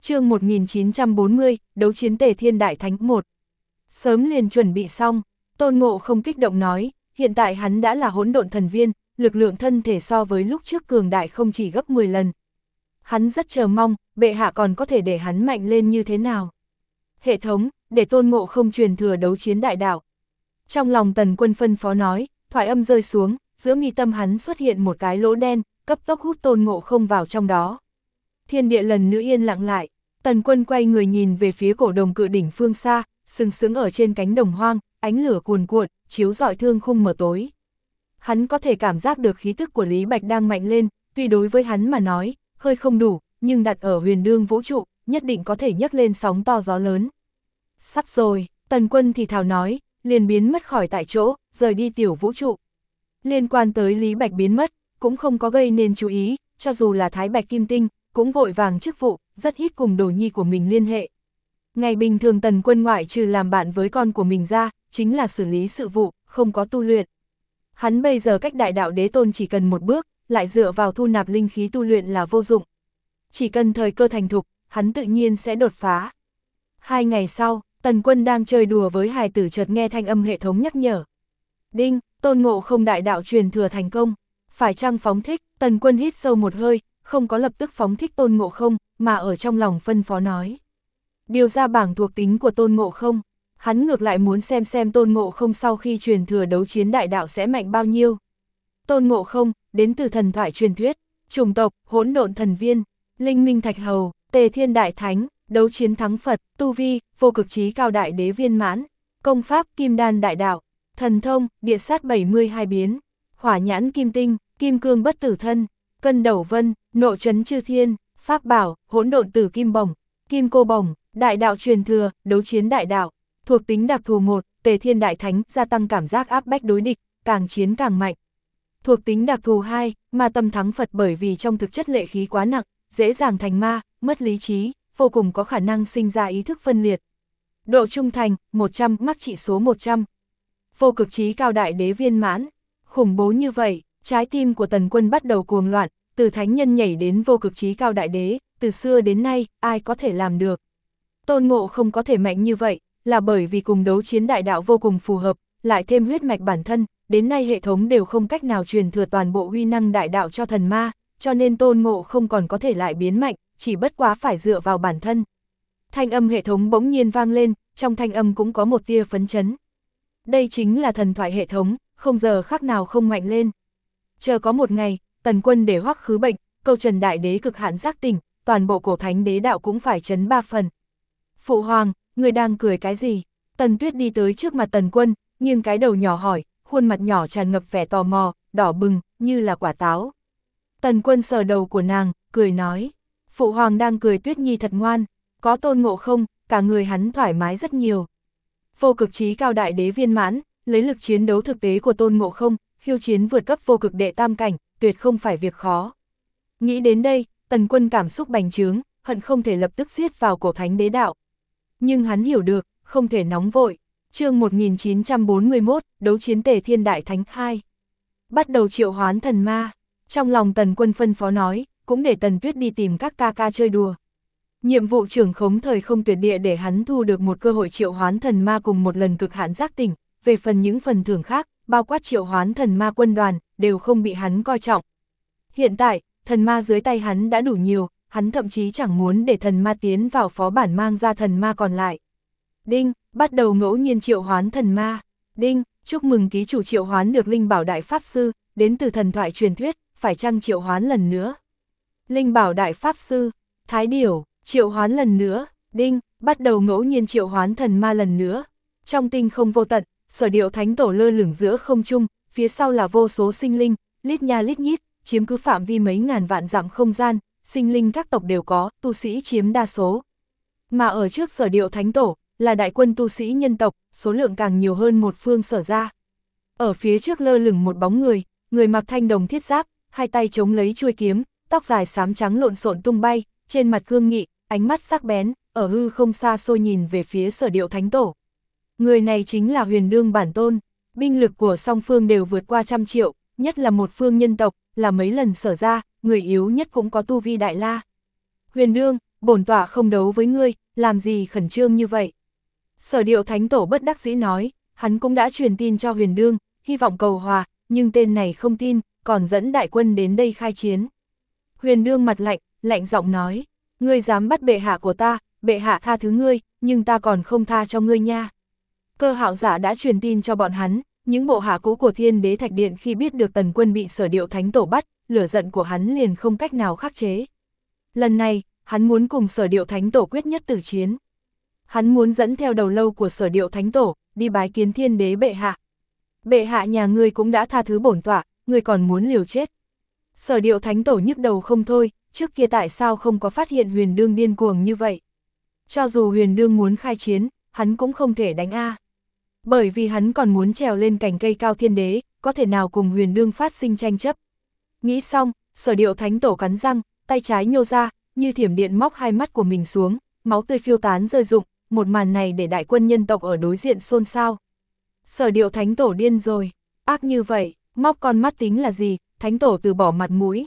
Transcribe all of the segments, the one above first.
Chương 1940, đấu chiến Tề Thiên Đại Thánh 1. Sớm liền chuẩn bị xong, Tôn Ngộ Không kích động nói, hiện tại hắn đã là hỗn độn thần viên, lực lượng thân thể so với lúc trước cường đại không chỉ gấp 10 lần. Hắn rất chờ mong, bệ hạ còn có thể để hắn mạnh lên như thế nào. Hệ thống, để Tôn Ngộ Không truyền thừa đấu chiến đại đạo. Trong lòng Tần Quân phân phó nói, thoại âm rơi xuống, giữa mi tâm hắn xuất hiện một cái lỗ đen, cấp tốc hút Tôn Ngộ Không vào trong đó. Thiên địa lần nữa yên lặng lại, Tần Quân quay người nhìn về phía cổ đồng cự đỉnh phương xa, sừng sững ở trên cánh đồng hoang, ánh lửa cuồn cuộn, chiếu rọi thương khung mờ tối. Hắn có thể cảm giác được khí tức của Lý Bạch đang mạnh lên, tuy đối với hắn mà nói, hơi không đủ, nhưng đặt ở huyền đương vũ trụ, nhất định có thể nhấc lên sóng to gió lớn. Sắp rồi, Tần Quân thì thào nói, liền biến mất khỏi tại chỗ, rời đi tiểu vũ trụ. Liên quan tới Lý Bạch biến mất, cũng không có gây nên chú ý, cho dù là Thái Bạch Kim Tinh, cũng vội vàng chức vụ, rất ít cùng đồ nhi của mình liên hệ. Ngày bình thường Tần Quân ngoại trừ làm bạn với con của mình ra, chính là xử lý sự vụ, không có tu luyện. Hắn bây giờ cách đại đạo đế tôn chỉ cần một bước, lại dựa vào thu nạp linh khí tu luyện là vô dụng. Chỉ cần thời cơ thành thục, hắn tự nhiên sẽ đột phá. 2 ngày sau, Tần Quân đang chơi đùa với hài tử chợt nghe thanh âm hệ thống nhắc nhở. Đinh, Tôn Ngộ Không đại đạo truyền thừa thành công. Phải chăng phóng thích? Tần Quân hít sâu một hơi, không có lập tức phóng thích Tôn Ngộ Không, mà ở trong lòng phân phó nói. Điều ra bảng thuộc tính của Tôn Ngộ Không. Hắn ngược lại muốn xem Tôn Ngộ Không sau khi truyền thừa đấu chiến đại đạo sẽ mạnh bao nhiêu. Tôn Ngộ Không, đến từ thần thoại truyền thuyết, chủng tộc, hỗn độn thần viên, linh minh thạch hầu, Tề Thiên Đại Thánh, đấu chiến thắng Phật, tu vi, vô cực chí cao đại đế viên mãn, công pháp, kim đan đại đạo, thần thông, địa sát 72 biến, hỏa nhãn kim tinh, kim cương bất tử thân, cân đầu vân, nộ trấn chư thiên, pháp bảo, hỗn độn tử kim bổng, kim cô bổng, đại đạo truyền thừa, đấu chiến đại đạo, thuộc tính đặc thù 1, Tề Thiên Đại Thánh, gia tăng cảm giác áp bách đối địch, càng chiến càng mạnh. Thuộc tính đặc thù 2, ma tâm thắng Phật, bởi vì trong thực chất lệ khí quá nặng, dễ dàng thành ma, mất lý trí, vô cùng có khả năng sinh ra ý thức phân liệt. Độ trung thành, 100, mắc trị số 100. Vô cực chí cao đại đế viên mãn, khủng bố như vậy, trái tim của Tần Quân bắt đầu cuồng loạn, từ thánh nhân nhảy đến vô cực chí cao đại đế, từ xưa đến nay, ai có thể làm được. Tôn Ngộ Không có thể mạnh như vậy, là bởi vì cùng đấu chiến đại đạo vô cùng phù hợp, lại thêm huyết mạch bản thân, đến nay hệ thống đều không cách nào truyền thừa toàn bộ huy năng đại đạo cho thần ma, cho nên Tôn Ngộ Không còn có thể lại biến mạnh, chỉ bất quá phải dựa vào bản thân. Thanh âm hệ thống bỗng nhiên vang lên, trong thanh âm cũng có một tia phấn chấn. Đây chính là thần thoại hệ thống, không giờ khác nào không mạnh lên. Chờ có một ngày, Tần Quân để Hoắc Khứ bệnh, câu trần đại đế cực hạn giác tỉnh, toàn bộ cổ thánh đế đạo cũng phải chấn 3 phần. Phụ hoàng, người đang cười cái gì? Tần Tuyết đi tới trước mặt Tần Quân, nghiêng cái đầu nhỏ hỏi, khuôn mặt nhỏ tràn ngập vẻ tò mò, đỏ bừng, như là quả táo. Tần Quân sờ đầu của nàng, cười nói, phụ hoàng đang cười, Tuyết Nhi thật ngoan, có Tôn Ngộ Không, cả người hắn thoải mái rất nhiều. Vô cực chí cao đại đế viên mãn, lấy lực chiến đấu thực tế của Tôn Ngộ Không, khiêu chiến vượt cấp vô cực đệ tam cảnh, tuyệt không phải việc khó. Nghĩ đến đây, Tần Quân cảm xúc bành trướng, hận không thể lập tức giết vào cổ thánh đế đạo. Nhưng hắn hiểu được, không thể nóng vội. Chương 1941, đấu chiến Tề Thiên Đại Thánh 2. Bắt đầu triệu hoán thần ma. Trong lòng Tần Quân phân phó nói, cũng để Tần Tuyết đi tìm các ca ca chơi đùa. Nhiệm vụ trưởng khống thời không tuyệt địa để hắn thu được một cơ hội triệu hoán thần ma cùng một lần cực hạn giác tỉnh, về phần những phần thưởng khác, bao quát triệu hoán thần ma quân đoàn, đều không bị hắn coi trọng. Hiện tại, thần ma dưới tay hắn đã đủ nhiều, hắn thậm chí chẳng muốn để thần ma tiến vào phó bản mang ra thần ma còn lại. Đinh, bắt đầu ngẫu nhiên triệu hoán thần ma. Đinh, chúc mừng ký chủ triệu hoán được Linh Bảo Đại Pháp Sư, đến từ thần thoại truyền thuyết, phải chăng triệu hoán lần nữa? Linh Bảo Đại Pháp Sư, Thái Điểu, triệu hoán lần nữa. Đinh, bắt đầu ngẫu nhiên triệu hoán thần ma lần nữa. Trong tinh không vô tận, Sở Điệu Thánh Tổ lơ lửng giữa không trung, phía sau là vô số sinh linh, lít nha lít nhít, chiếm cứ phạm vi mấy ngàn vạn dặm không gian, sinh linh các tộc đều có, tu sĩ chiếm đa số. Mà ở trước Sở Điệu Thánh Tổ, là đại quân tu sĩ nhân tộc, số lượng càng nhiều hơn một phương Sở ra. Ở phía trước lơ lửng một bóng người, người mặc thanh đồng thiết giáp, hai tay chống lấy chuôi kiếm, tóc dài xám trắng lộn xộn tung bay, trên mặt cương nghị, ánh mắt sắc bén, ở hư không xa xôi nhìn về phía Sở Điệu Thánh Tổ. Người này chính là Huyền Đương bản tôn, binh lực của song phương đều vượt qua 100 triệu, nhất là một phương nhân tộc, là mấy lần Sở ra, người yếu nhất cũng có tu vi đại la. Huyền Đương, bổn tọa không đấu với ngươi, làm gì khẩn trương như vậy. Sở Điệu Thánh Tổ bất đắc dĩ nói, hắn cũng đã truyền tin cho Huyền Đương, hy vọng cầu hòa, nhưng tên này không tin, còn dẫn đại quân đến đây khai chiến. Huyền Đương mặt lạnh, lạnh giọng nói, ngươi dám bắt bệ hạ của ta, bệ hạ tha thứ ngươi, nhưng ta còn không tha cho ngươi nha. Cơ Hạo Giả đã truyền tin cho bọn hắn, những bộ hạ cũ của Thiên Đế Thạch Điện khi biết được Tần Quân bị Sở Điệu Thánh Tổ bắt, lửa giận của hắn liền không cách nào khắc chế. Lần này, hắn muốn cùng Sở Điệu Thánh Tổ quyết nhất tử chiến. Hắn muốn dẫn theo đầu lâu của Sở Điệu Thánh Tổ, đi bái kiến Thiên Đế bệ hạ. Bệ hạ nhà ngươi cũng đã tha thứ bổn tọa, ngươi còn muốn liều chết. Sở Điệu Thánh Tổ nhức đầu không thôi, trước kia tại sao không có phát hiện Huyền Đương điên cuồng như vậy. Cho dù Huyền Đương muốn khai chiến, hắn cũng không thể đánh a. Bởi vì hắn còn muốn trèo lên cành cây cao Thiên Đế, có thể nào cùng Huyền Đương phát sinh tranh chấp. Nghĩ xong, Sở Điệu Thánh Tổ cắn răng, tay trái nhô ra, như thiểm điện móc hai mắt của mình xuống, máu tươi phiêu tán rơi rụng, một màn này để đại quân nhân tộc ở đối diện xôn xao. Sở Điệu Thánh Tổ điên rồi, ác như vậy, móc con mắt tính là gì, Thánh Tổ từ bỏ mặt mũi.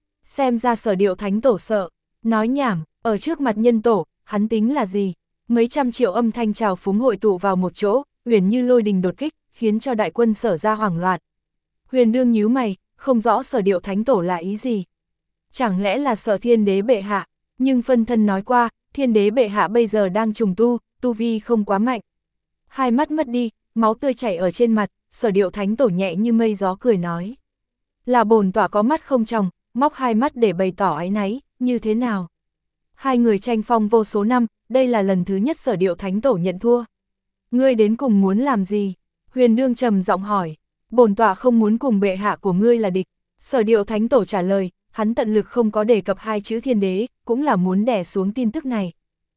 Xem ra Sở Điệu Thánh Tổ sợ, nói nhảm, ở trước mặt nhân tổ, hắn tính là gì, mấy trăm triệu âm thanh trào phúng hội tụ vào một chỗ, uyển như lôi đình đột kích, khiến cho đại quân Sở ra hoảng loạn. Huyền Đương nhíu mày, không rõ Sở Điệu Thánh Tổ là ý gì. Chẳng lẽ là sợ Thiên Đế bệ hạ, nhưng phân thân nói qua, Thiên Đế bệ hạ bây giờ đang trùng tu vi không quá mạnh. Hai mắt mất đi, máu tươi chảy ở trên mặt, Sở Điệu Thánh Tổ nhẹ như mây gió cười nói. Là bổn tọa có mắt không tròng, móc hai mắt để bày tỏ áy náy, như thế nào? Hai người tranh phong vô số năm, đây là lần thứ nhất Sở Điệu Thánh Tổ nhận thua. Ngươi đến cùng muốn làm gì? Huyền Đương trầm giọng hỏi. Bổn tọa không muốn cùng bệ hạ của ngươi là địch. Sở Điệu Thánh Tổ trả lời, hắn tận lực không có đề cập hai chữ Thiên Đế, cũng là muốn đè xuống tin tức này.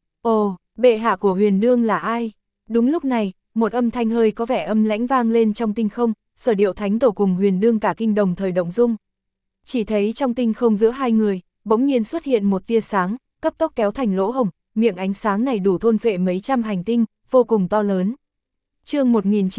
Ồ, bệ hạ của Huyền Đương là ai? Đúng lúc này, một âm thanh hơi có vẻ âm lãnh vang lên trong tinh không, Sở Điệu Thánh Tổ cùng Huyền Đương cả kinh đồng thời động dung. Chỉ thấy trong tinh không giữa hai người, bỗng nhiên xuất hiện một tia sáng, cấp tốc kéo thành lỗ hổng, miệng ánh sáng này đủ thôn phệ mấy trăm hành tinh, vô cùng to lớn. Chương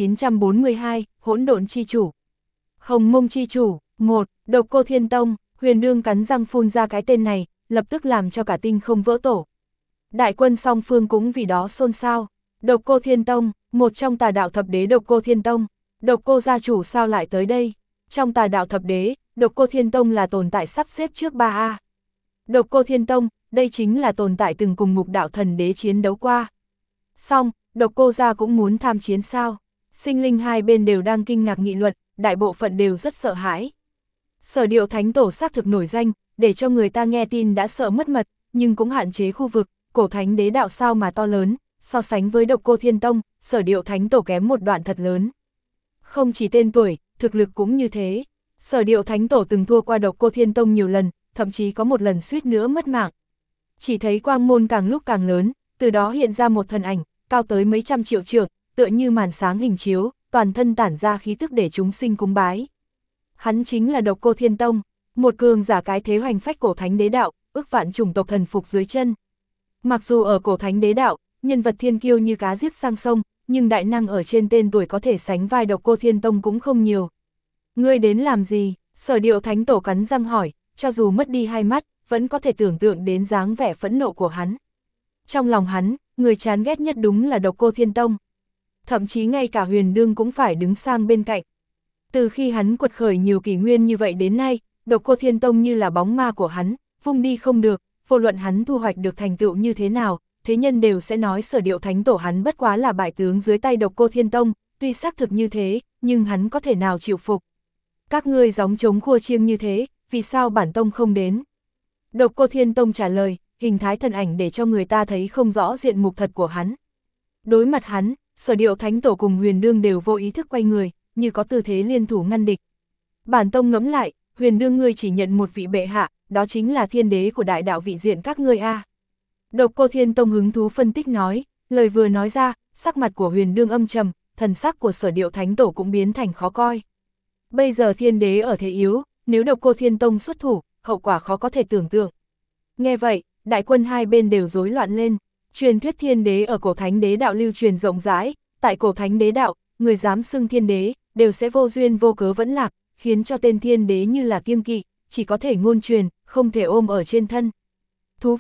1942, Hỗn Độn Chi Chủ. Hồng Mông Chi Chủ, 1, Độc Cô Thiên Tông. Huyền Đương cắn răng phun ra cái tên này, lập tức làm cho cả tinh không vỡ tổ. Đại quân song phương cũng vì đó xôn xao. Độc Cô Thiên Tông, một trong tà đạo thập đế Độc Cô Thiên Tông. Độc Cô gia chủ sao lại tới đây? Trong tà đạo thập đế, Độc Cô Thiên Tông là tồn tại sắp xếp trước 3A. Độc Cô Thiên Tông, đây chính là tồn tại từng cùng Ngục Đạo Thần Đế chiến đấu qua. Xong, Độc Cô gia cũng muốn tham chiến sao? Sinh linh hai bên đều đang kinh ngạc nghị luận, đại bộ phận đều rất sợ hãi. Sở Điệu Thánh Tổ xác thực nổi danh, để cho người ta nghe tin đã sợ mất mật, nhưng cũng hạn chế khu vực, cổ thánh đế đạo sao mà to lớn, so sánh với Độc Cô Thiên Tông, Sở Điệu Thánh Tổ kém một đoạn thật lớn. Không chỉ tên tuổi, thực lực cũng như thế. Sở Điệu Thánh Tổ từng thua qua Độc Cô Thiên Tông nhiều lần, thậm chí có một lần suýt nữa mất mạng. Chỉ thấy quang môn càng lúc càng lớn, từ đó hiện ra một thần ảnh, cao tới mấy trăm triệu trượng, tựa như màn sáng hình chiếu, toàn thân tản ra khí tức để chúng sinh cúng bái. Hắn chính là Độc Cô Thiên Tông, một cường giả cái thế hoành phách cổ thánh đế đạo, ức vạn chủng tộc thần phục dưới chân. Mặc dù ở cổ thánh đế đạo, nhân vật thiên kiêu như cá giết sang sông, nhưng đại năng ở trên tên tuổi có thể sánh vai Độc Cô Thiên Tông cũng không nhiều. Ngươi đến làm gì? Sở Điệu Thánh Tổ cắn răng hỏi, cho dù mất đi hai mắt, vẫn có thể tưởng tượng đến dáng vẻ phẫn nộ của hắn. Trong lòng hắn, người chán ghét nhất đúng là Độc Cô Thiên Tông. Thậm chí ngay cả Huyền Đương cũng phải đứng sang bên cạnh. Từ khi hắn quật khởi nhiều kỷ nguyên như vậy đến nay, Độc Cô Thiên Tông như là bóng ma của hắn, vung đi không được, vô luận hắn thu hoạch được thành tựu như thế nào, thế nhân đều sẽ nói Sở Điệu Thánh Tổ hắn bất quá là bại tướng dưới tay Độc Cô Thiên Tông, tuy xác thực như thế, nhưng hắn có thể nào chịu phục. Các ngươi gióng trống khua chiêng như thế, vì sao bản tông không đến? Độc Cô Thiên Tông trả lời, hình thái thần ảnh để cho người ta thấy không rõ diện mục thật của hắn. Đối mặt hắn, Sở Điệu Thánh Tổ cùng Huyền Đương đều vô ý thức quay người, như có tư thế liên thủ ngăn địch. Bản tông ngẫm lại, Huyền Đương ngươi chỉ nhận một vị bệ hạ, đó chính là thiên đế của đại đạo vị diện các ngươi a. Độc Cô Thiên Tông hứng thú phân tích nói, lời vừa nói ra, sắc mặt của Huyền Đương âm trầm, thần sắc của Sở Điệu Thánh Tổ cũng biến thành khó coi. Bây giờ thiên đế ở thế yếu, nếu Độc Cô Thiên Tông xuất thủ, hậu quả khó có thể tưởng tượng. Nghe vậy, đại quân hai bên đều rối loạn lên, truyền thuyết thiên đế ở cổ thánh đế đạo lưu truyền rộng rãi, tại cổ thánh đế đạo, người dám xưng thiên đế, đều sẽ vô duyên vô cớ vẫn lạc, khiến cho tên thiên đế như là kiêng kỵ, chỉ có thể ngôn truyền, không thể ôm ở trên thân. Thú vị,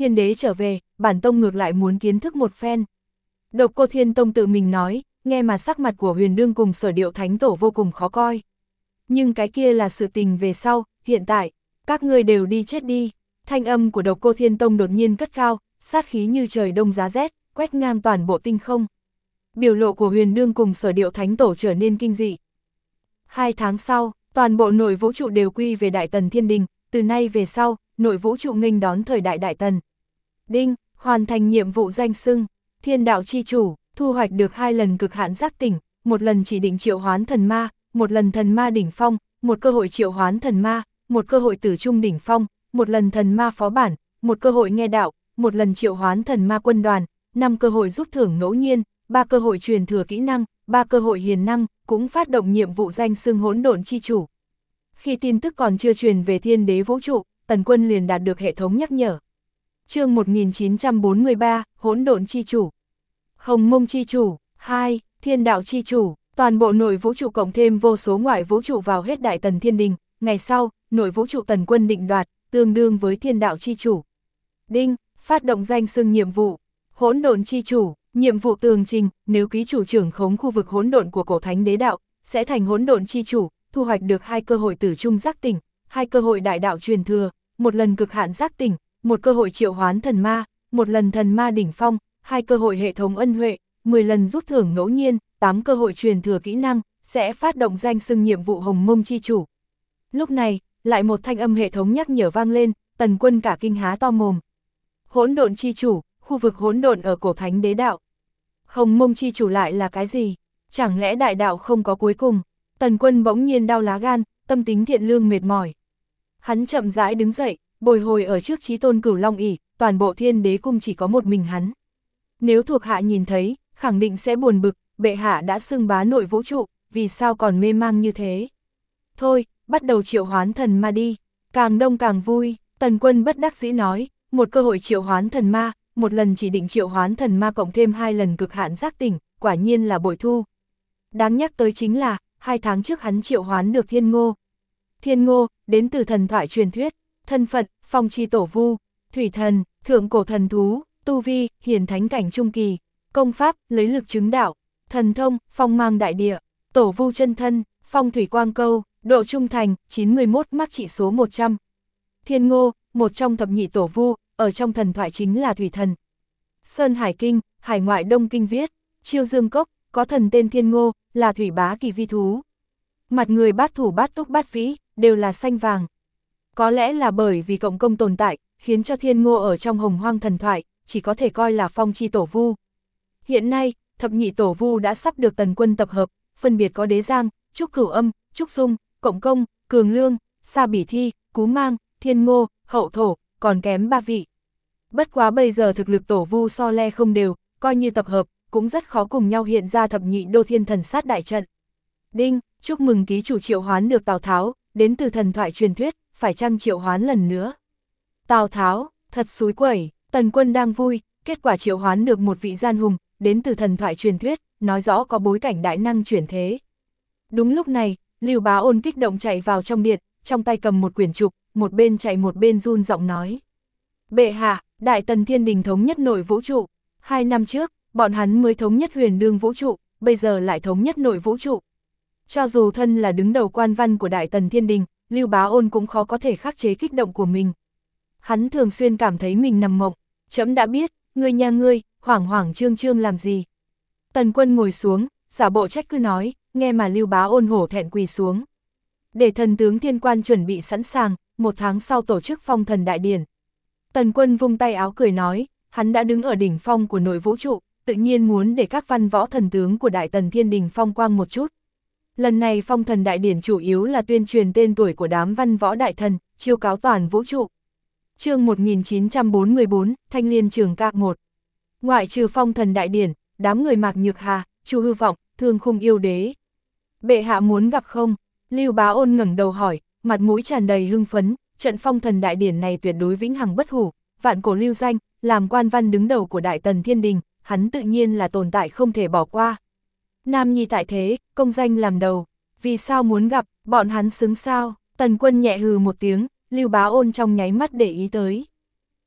thiên đế trở về, bản tông ngược lại muốn kiến thức một phen. Độc Cô Thiên Tông tự mình nói, nghe mà sắc mặt của Huyền Đương cùng Sở Điệu Thánh Tổ vô cùng khó coi. Nhưng cái kia là sự tình về sau, hiện tại, các ngươi đều đi chết đi. Thanh âm của Độc Cô Thiên Tông đột nhiên cất cao, sát khí như trời đông giá rét, quét ngang toàn bộ tinh không. Biểu lộ của Huyền Đương cùng Sở Điệu Thánh Tổ trở nên kinh dị. 2 tháng sau, toàn bộ nội vũ trụ đều quy về Đại Tần Thiên Đình, từ nay về sau, nội vũ trụ nghênh đón thời đại Đại Tần. Đinh, hoàn thành nhiệm vụ danh xưng, Thiên Đạo Chi Chủ, thu hoạch được 2 lần cực hạn giác tỉnh, một lần chỉ định triệu hoán thần ma, một lần thần ma đỉnh phong, một cơ hội triệu hoán thần ma, một cơ hội tử trung đỉnh phong, một lần thần ma phó bản, một cơ hội nghe đạo, một lần triệu hoán thần ma quân đoàn, 5 cơ hội rút thưởng ngẫu nhiên, 3 cơ hội truyền thừa kỹ năng, 3 cơ hội hiền năng, cũng phát động nhiệm vụ danh xưng Hỗn Độn Chi Chủ. Khi tin tức còn chưa truyền về Thiên Đế vũ trụ, Tần Quân liền đạt được hệ thống nhắc nhở. Chương 1943, Hỗn Độn Chi Chủ. Hồng Mông Chi Chủ, 2, Thiên Đạo Chi Chủ, toàn bộ nội vũ trụ cộng thêm vô số ngoại vũ trụ vào hết Đại Tần Thiên Đình, ngày sau, nội vũ trụ Tần Quân định đoạt, tương đương với Thiên Đạo Chi Chủ. Đinh, phát động danh xưng nhiệm vụ, Hỗn Độn Chi Chủ, nhiệm vụ tường trình, nếu ký chủ trưởng khống khu vực hỗn độn của Cổ Thánh Đế Đạo, sẽ thành Hỗn Độn Chi Chủ, thu hoạch được 2 cơ hội tử trung giác tỉnh, 2 cơ hội đại đạo truyền thừa, một lần cực hạn giác tỉnh, một cơ hội triệu hoán thần ma, một lần thần ma đỉnh phong, 2 cơ hội hệ thống ân huệ, 10 lần rút thưởng ngẫu nhiên, 8 cơ hội truyền thừa kỹ năng, sẽ phát động danh xưng nhiệm vụ Hồng Mông Chi Chủ. Lúc này, lại một thanh âm hệ thống nhắc nhở vang lên, Tần Quân cả kinh há to mồm. Hỗn Độn Chi Chủ, khu vực hỗn độn ở Cổ Thánh Đế Đạo. Hồng Mông Chi Chủ lại là cái gì? Chẳng lẽ đại đạo không có cuối cùng? Tần Quân bỗng nhiên đau lá gan, tâm tính thiện lương mệt mỏi. Hắn chậm rãi đứng dậy, bồi hồi ở trước Chí Tôn Cửu Long ỷ, toàn bộ Thiên Đế cung chỉ có một mình hắn. Nếu thuộc hạ nhìn thấy, khẳng định sẽ buồn bực, bệ hạ đã xưng bá nội vũ trụ, vì sao còn mê mang như thế? Thôi, bắt đầu triệu hoán thần ma đi, càng đông càng vui, Tần Quân bất đắc dĩ nói, một cơ hội triệu hoán thần ma, một lần chỉ định triệu hoán thần ma cộng thêm 2 lần cực hạn giác tỉnh, quả nhiên là bội thu. Đáng nhắc tới chính là, 2 tháng trước hắn triệu hoán được Thiên Ngô. Thiên Ngô, đến từ thần thoại truyền thuyết, thân phận, phong chi tổ vu, thủy thần, thượng cổ thần thú, tu vi, hiển thánh cảnh trung kỳ, công pháp, lấy lực chứng đạo, thần thông, phong mang đại địa, tổ vu chân thân, phong thủy quang câu, độ trung thành, 91 mắc trị số 100. Thiên Ngô, một trong thập nhị tổ vu, ở trong thần thoại chính là thủy thần. Sơn Hải Kinh, Hải Ngoại Đông Kinh viết, Chiêu Dương Cốc, có thần tên Thiên Ngô, là thủy bá kỳ vi thú. Mặt người bát thủ bát túc bát vĩ, đều là xanh vàng. Có lẽ là bởi vì cộng công tồn tại, khiến cho Thiên Ngô ở trong hồng hoang thần thoại, chỉ có thể coi là phong chi tổ vu. Hiện nay, thập nhị tổ vu đã sắp được Tần Quân tập hợp, phân biệt có Đế Giang, Trúc Cửu Âm, Trúc Dung, Cộng Công, Cường Lương, Sa Bỉ Thi, Cú Mang, Thiên Ngô, Hậu Thổ, còn kém 3 vị. Bất quá bây giờ thực lực tổ vu so le không đều, coi như tập hợp, cũng rất khó cùng nhau hiện ra thập nhị đô thiên thần sát đại trận. Đinh, chúc mừng ký chủ triệu hoán được Tào Tháo, đến từ thần thoại truyền thuyết, phải chăng triệu hoán lần nữa? Tào Tháo, thật xúi quẩy, Tần Quân đang vui, kết quả triệu hoán được một vị gian hùng, đến từ thần thoại truyền thuyết, nói rõ có bối cảnh đại năng chuyển thế. Đúng lúc này, Lưu Bá Ôn kích động chạy vào trong điện, trong tay cầm một quyển trục, một bên chạy một bên run giọng nói. Bệ hạ, Đại Tần Thiên Đình thống nhất nội vũ trụ, 2 năm trước, bọn hắn mới thống nhất Huyền Đương vũ trụ, bây giờ lại thống nhất nội vũ trụ. Cho dù thân là đứng đầu quan văn của Đại Tần Thiên Đình, Lưu Bá Ôn cũng khó có thể khắc chế kích động của mình. Hắn thường xuyên cảm thấy mình nằm mộng, trẫm đã biết, ngươi nhà ngươi, hoảng hoảng trương trương làm gì. Tần Quân ngồi xuống, giả bộ trách cứ nói, nghe mà Lưu Bá Ôn hổ thẹn quỳ xuống. Để thần tướng Thiên Quan chuẩn bị sẵn sàng, 1 tháng sau tổ chức phong thần đại điển. Tần Quân vung tay áo cười nói, hắn đã đứng ở đỉnh phong của nội vũ trụ, tự nhiên muốn để các văn võ thần tướng của Đại Tần Thiên Đình phong quang một chút. Lần này phong thần đại điển chủ yếu là tuyên truyền tên tuổi của đám văn võ đại thần, chiêu cáo toàn vũ trụ. Chương 1944, Thanh Liên Trường Ca 1. Ngoại trừ phong thần đại điển, đám người Mạc Nhược Hà, Chu Hư Vọng, Thương Khung Yêu Đế. Bệ hạ muốn gặp không? Lưu Bá Ôn ngẩng đầu hỏi, mặt mũi tràn đầy hưng phấn, trận phong thần đại điển này tuyệt đối vĩnh hằng bất hủ, vạn cổ lưu danh, làm quan văn đứng đầu của Đại Tần Thiên Đình, hắn tự nhiên là tồn tại không thể bỏ qua. Nam nhi tại thế, công danh làm đầu, vì sao muốn gặp, bọn hắn xứng sao? Tần Quân nhẹ hừ một tiếng, Lưu Bá Ôn trong nháy mắt để ý tới.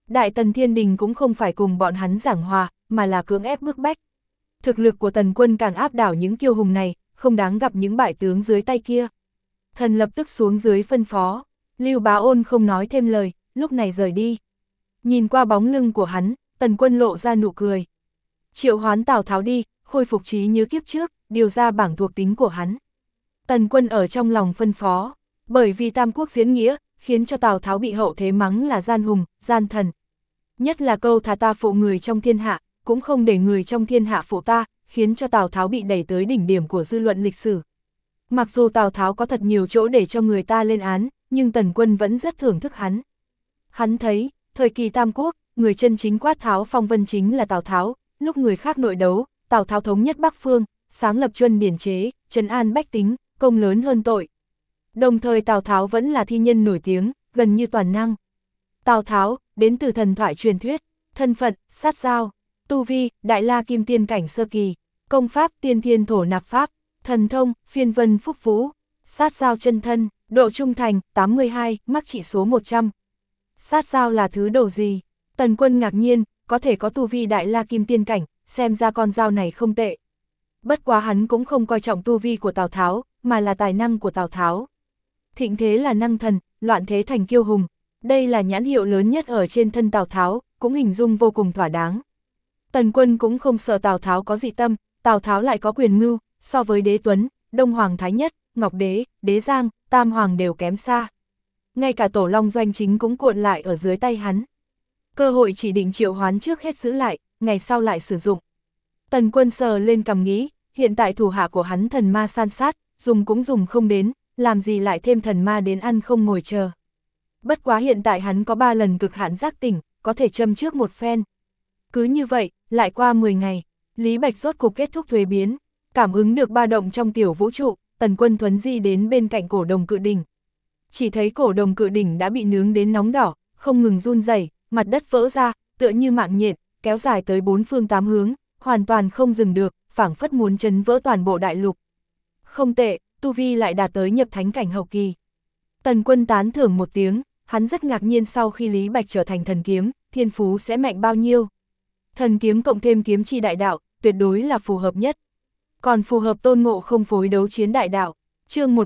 Đại Tần Thiên Đình cũng không phải cùng bọn hắn giảng hòa, mà là cưỡng ép bức bách. Thực lực của Tần Quân càng áp đảo những kiêu hùng này, không đáng gặp những bại tướng dưới tay kia. Thần lập tức xuống dưới phân phó, Lưu Bá Ôn không nói thêm lời, lúc này rời đi. Nhìn qua bóng lưng của hắn, Tần Quân lộ ra nụ cười. Triệu hoán Tào Tháo đi, khôi phục trí nhớ kiếp trước, điều ra bảng thuộc tính của hắn. Tần Quân ở trong lòng phân phó, bởi vì Tam Quốc diễn nghĩa, khiến cho Tào Tháo bị hậu thế mắng là gian hùng, gian thần. Nhất là câu thà ta phụ người trong thiên hạ, cũng không để người trong thiên hạ phụ ta, khiến cho Tào Tháo bị đẩy tới đỉnh điểm của dư luận lịch sử. Mặc dù Tào Tháo có thật nhiều chỗ để cho người ta lên án, nhưng Tần Quân vẫn rất thưởng thức hắn. Hắn thấy, thời kỳ Tam Quốc, người chân chính quát tháo phong vân chính là Tào Tháo, lúc người khác nội đấu, Tào Tháo thống nhất Bắc Phương, sáng lập Chuân điển chế, trấn an bách tính, công lớn hơn tội. Đồng thời Tào Tháo vẫn là thi nhân nổi tiếng, gần như toàn năng. Tào Tháo, đến từ thần thoại truyền thuyết, thân phận, sát giao, tu vi, Đại La Kim Tiên cảnh sơ kỳ, công pháp, Tiên Thiên Thổ Nạp pháp, thần thông, Phiên Vân Phúc Vũ, sát giao chân thân, độ trung thành, 82, mắc trị số 100. Sát giao là thứ đồ gì? Tần Quân ngạc nhiên, có thể có tu vi Đại La Kim Tiên cảnh, xem ra con dao này không tệ. Bất quá hắn cũng không coi trọng tu vi của Tào Tháo, mà là tài năng của Tào Tháo. Thịnh thế là năng thần, loạn thế thành kiêu hùng. Đây là nhãn hiệu lớn nhất ở trên thân Tào Tháo, cũng hình dung vô cùng thỏa đáng. Tần Quân cũng không sợ Tào Tháo có dị tâm, Tào Tháo lại có quyền mưu, so với Đế Tuấn, Đông Hoàng Thái Nhất, Ngọc Đế, Đế Giang, Tam Hoàng đều kém xa. Ngay cả Tổ Long Doanh chính cũng cuộn lại ở dưới tay hắn. Cơ hội chỉ định triệu hoán trước hết giữ lại, ngày sau lại sử dụng. Tần Quân sờ lên cằm nghĩ, hiện tại thủ hạ của hắn thần ma san sát, dùng cũng dùng không đến, làm gì lại thêm thần ma đến ăn không ngồi chờ. Bất quá hiện tại hắn có 3 lần cực hạn giác tỉnh, có thể châm trước một phen. Cứ như vậy, lại qua 10 ngày, Lý Bạch rốt cục kết thúc thuế biến, cảm ứng được ba động trong tiểu vũ trụ, Tần Quân thuấn di đến bên cạnh cổ đồng cự đỉnh. Chỉ thấy cổ đồng cự đỉnh đã bị nướng đến nóng đỏ, không ngừng run rẩy, mặt đất vỡ ra, tựa như mạng nhện, kéo dài tới 4 phương 8 hướng, hoàn toàn không dừng được, phảng phất muốn chấn vỡ toàn bộ đại lục. Không tệ, tu vi lại đạt tới nhập thánh cảnh hậu kỳ. Tần Quân tán thưởng một tiếng, hắn rất ngạc nhiên sau khi Lý Bạch trở thành thần kiếm, thiên phú sẽ mạnh bao nhiêu. Thần kiếm cộng thêm kiếm chi đại đạo, tuyệt đối là phù hợp nhất. Còn phù hợp Tôn Ngộ Không phối đấu chiến đại đạo. Chương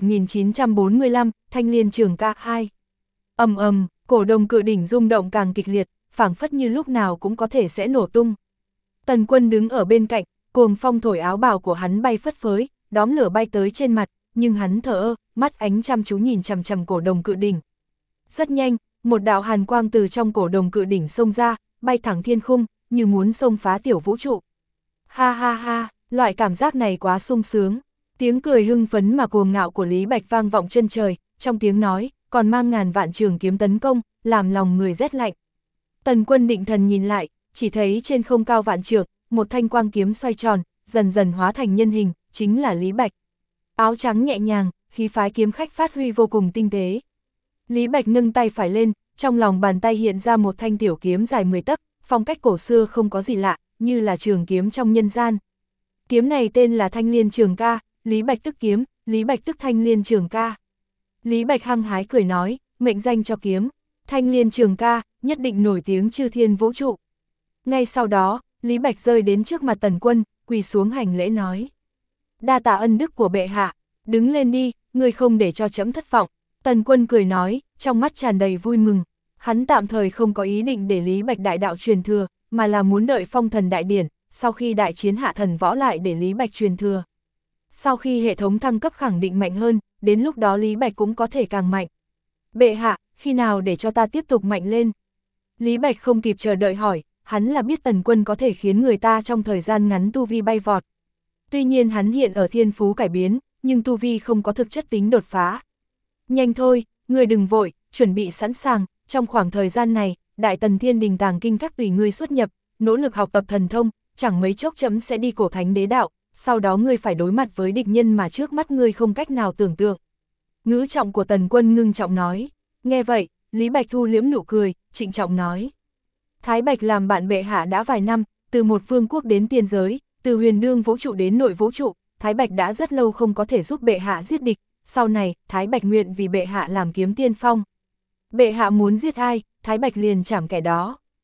1945, Thanh Liên Trường Ca 2. Ầm ầm, cổ đồng cự đỉnh rung động càng kịch liệt, phảng phất như lúc nào cũng có thể sẽ nổ tung. Tần Quân đứng ở bên cạnh, cuồng phong thổi áo bào của hắn bay phất phới, đóm lửa bay tới trên mặt, nhưng hắn thờ ơ, mắt ánh chăm chú nhìn chằm chằm cổ đồng cự đỉnh. Rất nhanh, một đạo hàn quang từ trong cổ đồng cự đỉnh xông ra, bay thẳng thiên khung, như muốn xông phá tiểu vũ trụ. Ha ha ha, loại cảm giác này quá sung sướng. Tiếng cười hưng phấn mà cuồng ngạo của Lý Bạch vang vọng chân trời, trong tiếng nói, còn mang ngàn vạn trường kiếm tấn công, làm lòng người rét lạnh. Tần Quân định thần nhìn lại, chỉ thấy trên không cao vạn trượng, một thanh quang kiếm xoay tròn, dần dần hóa thành nhân hình, chính là Lý Bạch. Áo trắng nhẹ nhàng, khí phái kiếm khách phát huy vô cùng tinh tế. Lý Bạch nâng tay phải lên, trong lòng bàn tay hiện ra một thanh tiểu kiếm dài 10 tấc, phong cách cổ xưa không có gì lạ, như là trường kiếm trong nhân gian. Kiếm này tên là Thanh Liên Trường Ca, Lý Bạch tức kiếm, Lý Bạch tức Thanh Liên Trường Ca. Lý Bạch hăng hái cười nói, mệnh danh cho kiếm, Thanh Liên Trường Ca, nhất định nổi tiếng chư thiên vũ trụ. Ngay sau đó, Lý Bạch rơi đến trước mặt Tần Quân, quỳ xuống hành lễ nói. Đa tạ ân đức của bệ hạ, đứng lên đi, người không để cho trẫm thất vọng. Tần Quân cười nói, trong mắt tràn đầy vui mừng. Hắn tạm thời không có ý định để Lý Bạch đại đạo truyền thừa, mà là muốn đợi phong thần đại điển, sau khi đại chiến hạ thần võ lại để Lý Bạch truyền thừa. Sau khi hệ thống thăng cấp khẳng định mạnh hơn, đến lúc đó Lý Bạch cũng có thể càng mạnh. Bệ hạ, khi nào để cho ta tiếp tục mạnh lên? Lý Bạch không kịp chờ đợi hỏi, hắn là biết Tần Quân có thể khiến người ta trong thời gian ngắn tu vi bay vọt. Tuy nhiên hắn hiện ở thiên phú cải biến, nhưng tu vi không có thực chất tính đột phá. Nhanh thôi, người đừng vội, chuẩn bị sẵn sàng, trong khoảng thời gian này, Đại Tần Thiên Đình tàng kinh các tùy ngươi xuất nhập, nỗ lực học tập thần thông, chẳng mấy chốc chấm sẽ đi cổ thánh đế đạo, sau đó ngươi phải đối mặt với địch nhân mà trước mắt ngươi không cách nào tưởng tượng. Ngữ trọng của Tần Quân ngưng trọng nói. Nghe vậy, Lý Bạch thu liễm nụ cười, trịnh trọng nói. Thái Bạch làm bạn bệ hạ đã vài năm, từ một vương quốc đến tiên giới, từ huyền đương vũ trụ đến nội vũ trụ, Thái Bạch đã rất lâu không có thể giúp bệ hạ giết địch, sau này, Thái Bạch nguyện vì bệ hạ làm kiếm tiên phong. Bệ hạ muốn giết ai, Thái Bạch liền chảm kẻ đó.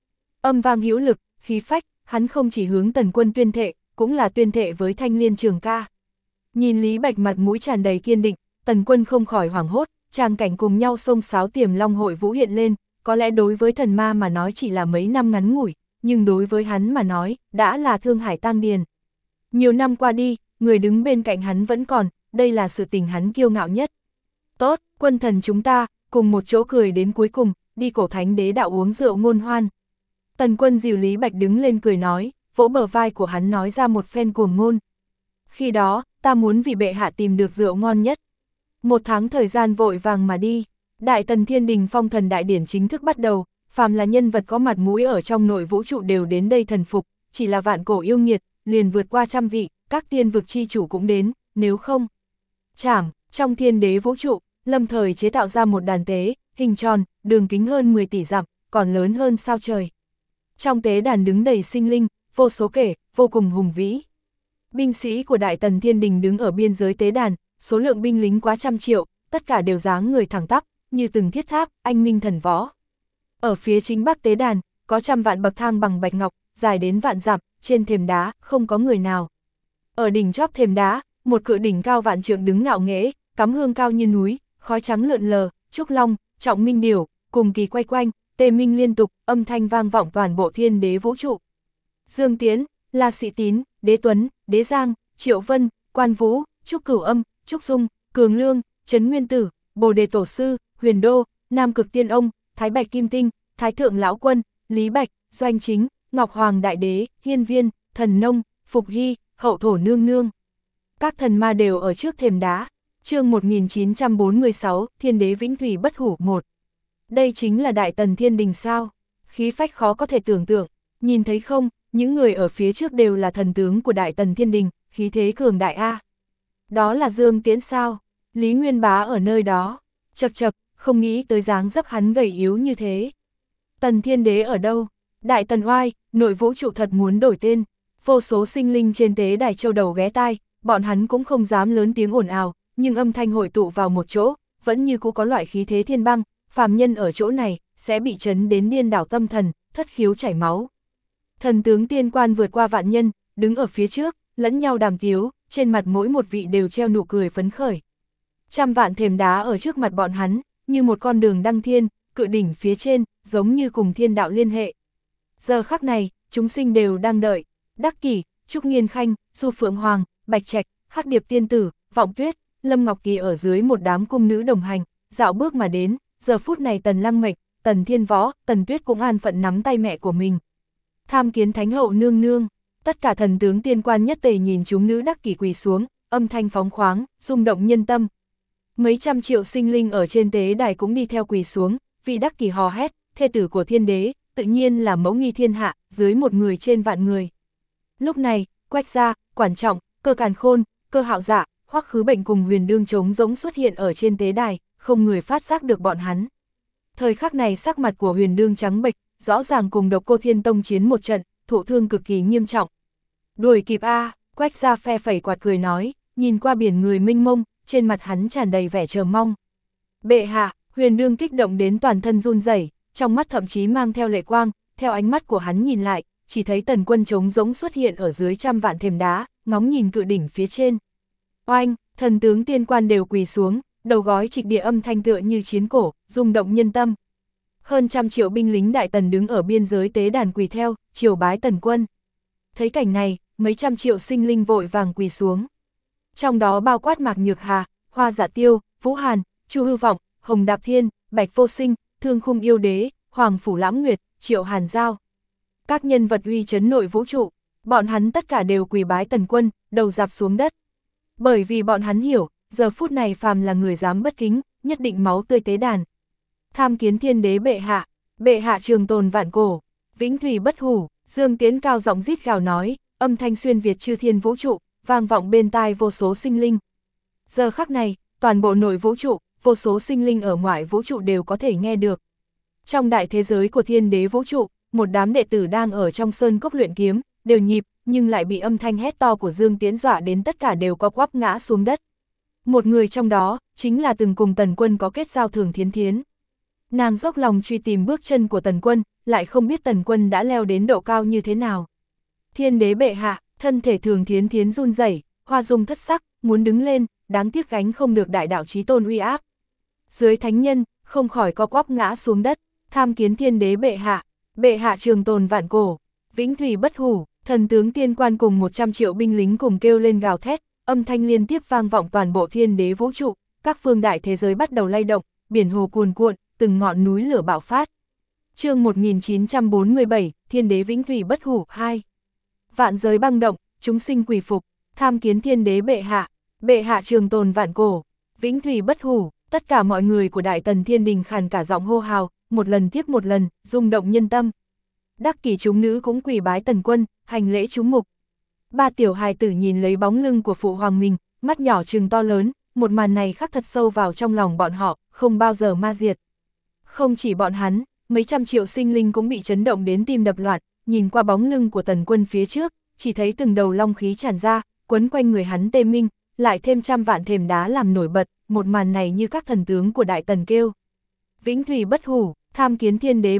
Âm vang hữu lực, khí phách, hắn không chỉ hướng Tần Quân tuyên thệ, cũng là tuyên thệ với Thanh Liên Trường ca. Nhìn Lý Bạch mặt mũi tràn đầy kiên định, Tần Quân không khỏi hoảng hốt, tràng cảnh cùng nhau xông xáo Tiềm Long hội vũ hiện lên, có lẽ đối với thần ma mà nói chỉ là mấy năm ngắn ngủi, nhưng đối với hắn mà nói, đã là thương hải tang điền. Nhiều năm qua đi, người đứng bên cạnh hắn vẫn còn, đây là sự tình hắn kiêu ngạo nhất. Tốt, quân thần chúng ta, cùng một chỗ cười đến cuối cùng, đi Cổ Thánh Đế đạo uống rượu ngôn hoan. Tần Quân dìu Lý Bạch đứng lên cười nói, vỗ bờ vai của hắn nói ra một phen cuồng ngôn. Khi đó, ta muốn vì bệ hạ tìm được rượu ngon nhất. Một tháng thời gian vội vàng mà đi, Đại Tần Thiên Đình phong thần đại điển chính thức bắt đầu, phàm là nhân vật có mặt mũi ở trong nội vũ trụ đều đến đây thần phục, chỉ là vạn cổ yêu nghiệt, liền vượt qua trăm vị, các tiên vực chi chủ cũng đến, nếu không. Chảm, trong thiên đế vũ trụ, lâm thời chế tạo ra một đàn tế, hình tròn, đường kính hơn 10 tỷ dặm, còn lớn hơn sao trời. Trong tế đàn đứng đầy sinh linh, vô số kể, vô cùng hùng vĩ. Binh sĩ của Đại Tần Thiên Đình đứng ở biên giới tế đàn, số lượng binh lính quá trăm triệu, tất cả đều dáng người thẳng tắp, như từng thiết tháp, anh minh thần võ. Ở phía chính bắc tế đàn, có trăm vạn bậc thang bằng bạch ngọc, dài đến vạn dặm, trên thềm đá, không có người nào. Ở đỉnh chóp thềm đá, một cự đỉnh cao vạn trượng đứng ngạo nghễ, cắm hương cao như núi, khói trắng lượn lờ, trúc long, trọng minh điểu, cùng kỳ quay quanh, tê minh liên tục, âm thanh vang vọng toàn bộ thiên đế vũ trụ. Dương Tiến, La Sĩ Tín, Đế Tuấn, Đế Giang, Triệu Vân, Quan Vũ, Trúc Cửu Âm, Trúc Dung, Cường Lương, Trấn Nguyên Tử, Bồ Đề Tổ Sư, Huyền Đô, Nam Cực Tiên Ông, Thái Bạch Kim Tinh, Thái Thượng Lão Quân, Lý Bạch, Doanh Chính, Ngọc Hoàng Đại Đế, Hiên Viên, Thần Nông, Phục Hy, Hậu Thổ Nương Nương. Các thần ma đều ở trước thềm đá. Chương 1946, Thiên Đế Vĩnh Thủy Bất Hủ 1. Đây chính là Đại Tần Thiên Đình sao? Khí phách khó có thể tưởng tượng, nhìn thấy không, những người ở phía trước đều là thần tướng của Đại Tần Thiên Đình, khí thế cường đại a. Đó là Dương Tiễn sao? Lý Nguyên Bá ở nơi đó. Chậc chậc, không nghĩ tới dáng dấp hắn gầy yếu như thế. Tần Thiên Đế ở đâu? Đại Tần Oai, nội vũ trụ thật muốn đổi tên. Vô số sinh linh trên tế đài châu đầu ghé tai, bọn hắn cũng không dám lớn tiếng ồn ào, nhưng âm thanh hội tụ vào một chỗ, vẫn như cũ có loại khí thế thiên băng, phàm nhân ở chỗ này, sẽ bị chấn đến điên đảo tâm thần, thất khiếu chảy máu. Thần tướng tiên quan vượt qua vạn nhân, đứng ở phía trước, lẫn nhau đàm tiếu, trên mặt mỗi một vị đều treo nụ cười phấn khởi. Trăm vạn thềm đá ở trước mặt bọn hắn, như một con đường đăng thiên, cự đỉnh phía trên, giống như cùng thiên đạo liên hệ. Giờ khắc này, chúng sinh đều đang đợi, Đắc Kỷ, Trúc Nghiên Khanh, Du Phượng Hoàng, Bạch Trạch, Hắc Điệp Tiên Tử, Vọng Tuyết, Lâm Ngọc Kỳ ở dưới một đám cung nữ đồng hành, dạo bước mà đến, giờ phút này Tần Lăng Mệnh, Tần Thiên Võ, Tần Tuyết cũng an phận nắm tay mẹ của mình. Tham kiến Thánh Hậu nương nương, tất cả thần tướng tiên quan nhất tề nhìn chúng nữ Đắc Kỷ quỳ xuống, âm thanh phóng khoáng, rung động nhân tâm. Mấy trăm triệu sinh linh ở trên tế đài cũng đi theo quỳ xuống, vị Đắc Kỷ hò hét, thê tử của thiên đế, tự nhiên là mẫu nghi thiên hạ, dưới một người trên vạn người. Lúc này, Quách Gia, Quản Trọng, Cơ Càn Khôn, Cơ Hạo Dạ, Hoắc Khứ Bệnh cùng Huyền Đương trống rỗng xuất hiện ở trên tế đài, không người phát giác được bọn hắn. Thời khắc này sắc mặt của Huyền Đương trắng bệch, rõ ràng cùng Độc Cô Thiên Tông chiến một trận, thụ thương cực kỳ nghiêm trọng. Đuổi kịp a, Quách Gia phe phẩy quạt cười nói, nhìn qua biển người mênh mông, trên mặt hắn tràn đầy vẻ chờ mong. Bệ hạ, Huyền Đương kích động đến toàn thân run rẩy, trong mắt thậm chí mang theo lệ quang, theo ánh mắt của hắn nhìn lại, chỉ thấy Tần Quân trống rỗng xuất hiện ở dưới trăm vạn thềm đá, ngóng nhìn cự đỉnh phía trên. Oanh, thần tướng tiên quan đều quỳ xuống, đầu gói trịch địa âm thanh tựa như chiến cổ, rung động nhân tâm. Hơn trăm triệu binh lính Đại Tần đứng ở biên giới tế đàn quỳ theo, triều bái Tần Quân. Thấy cảnh này, mấy trăm triệu sinh linh vội vàng quỳ xuống. Trong đó bao quát Mạc Nhược Hà, Hoa Dạ Tiêu, Vũ Hàn, Chu Hư Vọng, Hồng Đạp Thiên, Bạch Vô Sinh, Thương Khung Yêu Đế, Hoàng Phủ Lãm Nguyệt, Triệu Hàn Giao. Các nhân vật uy chấn nội vũ trụ, bọn hắn tất cả đều quỳ bái Tần Quân, đầu rạp xuống đất. Bởi vì bọn hắn hiểu, giờ phút này phàm là người dám bất kính, nhất định máu tươi tế đàn. Tham kiến thiên đế bệ hạ trường tồn vạn cổ, vĩnh thủy bất hủ, Dương Tiễn cao giọng rít gào nói, âm thanh xuyên việt chư thiên vũ trụ, vang vọng bên tai vô số sinh linh. Giờ khắc này, toàn bộ nội vũ trụ, vô số sinh linh ở ngoại vũ trụ đều có thể nghe được. Trong đại thế giới của thiên đế vũ trụ, một đám đệ tử đang ở trong sơn cốc luyện kiếm, đều nhịp, nhưng lại bị âm thanh hét to của Dương Tiễn dọa đến tất cả đều co quắp ngã xuống đất. Một người trong đó, chính là từng cùng Tần Quân có kết giao Thường Thiến Thiến. Nàng dốc lòng truy tìm bước chân của Tần Quân, lại không biết Tần Quân đã leo đến độ cao như thế nào. Thiên đế bệ hạ, thân thể Thường Thiến Thiến run rẩy, hoa dung thất sắc, muốn đứng lên, đáng tiếc gánh không được đại đạo chí tôn uy áp. Dưới thánh nhân, không khỏi co quắp ngã xuống đất, tham kiến thiên đế bệ hạ trường tồn vạn cổ, vĩnh thủy bất hủ, thần tướng tiên quan cùng 100 triệu binh lính cùng kêu lên gào thét, âm thanh liên tiếp vang vọng toàn bộ thiên đế vũ trụ, các phương đại thế giới bắt đầu lay động, biển hồ cuồn cuộn, từng ngọn núi lửa bạo phát. Chương 1947, Thiên đế vĩnh thủy bất hủ 2. Vạn giới băng động, chúng sinh quỳ phục, tham kiến thiên đế bệ hạ trường tồn vạn cổ, vĩnh thủy bất hủ, tất cả mọi người của Đại Tần Thiên Đình khàn cả giọng hô hào, một lần tiếp một lần, rung động nhân tâm. Đắc kỷ chúng nữ cũng quỳ bái Tần Quân, hành lễ chú mục. Ba tiểu hài tử nhìn lấy bóng lưng của phụ hoàng mình, mắt nhỏ trừng to lớn, một màn này khắc thật sâu vào trong lòng bọn họ, không bao giờ ma diệt. Không chỉ bọn hắn, mấy trăm triệu sinh linh cũng bị chấn động đến tim đập loạn, nhìn qua bóng lưng của Tần Quân phía trước, chỉ thấy từng đầu long khí tràn ra, quấn quanh người hắn tê minh, lại thêm trăm vạn thềm đá làm nổi bật, một màn này như các thần tướng của Đại Tần kêu. Vĩnh thủy bất hủ, tham kiến thiên đế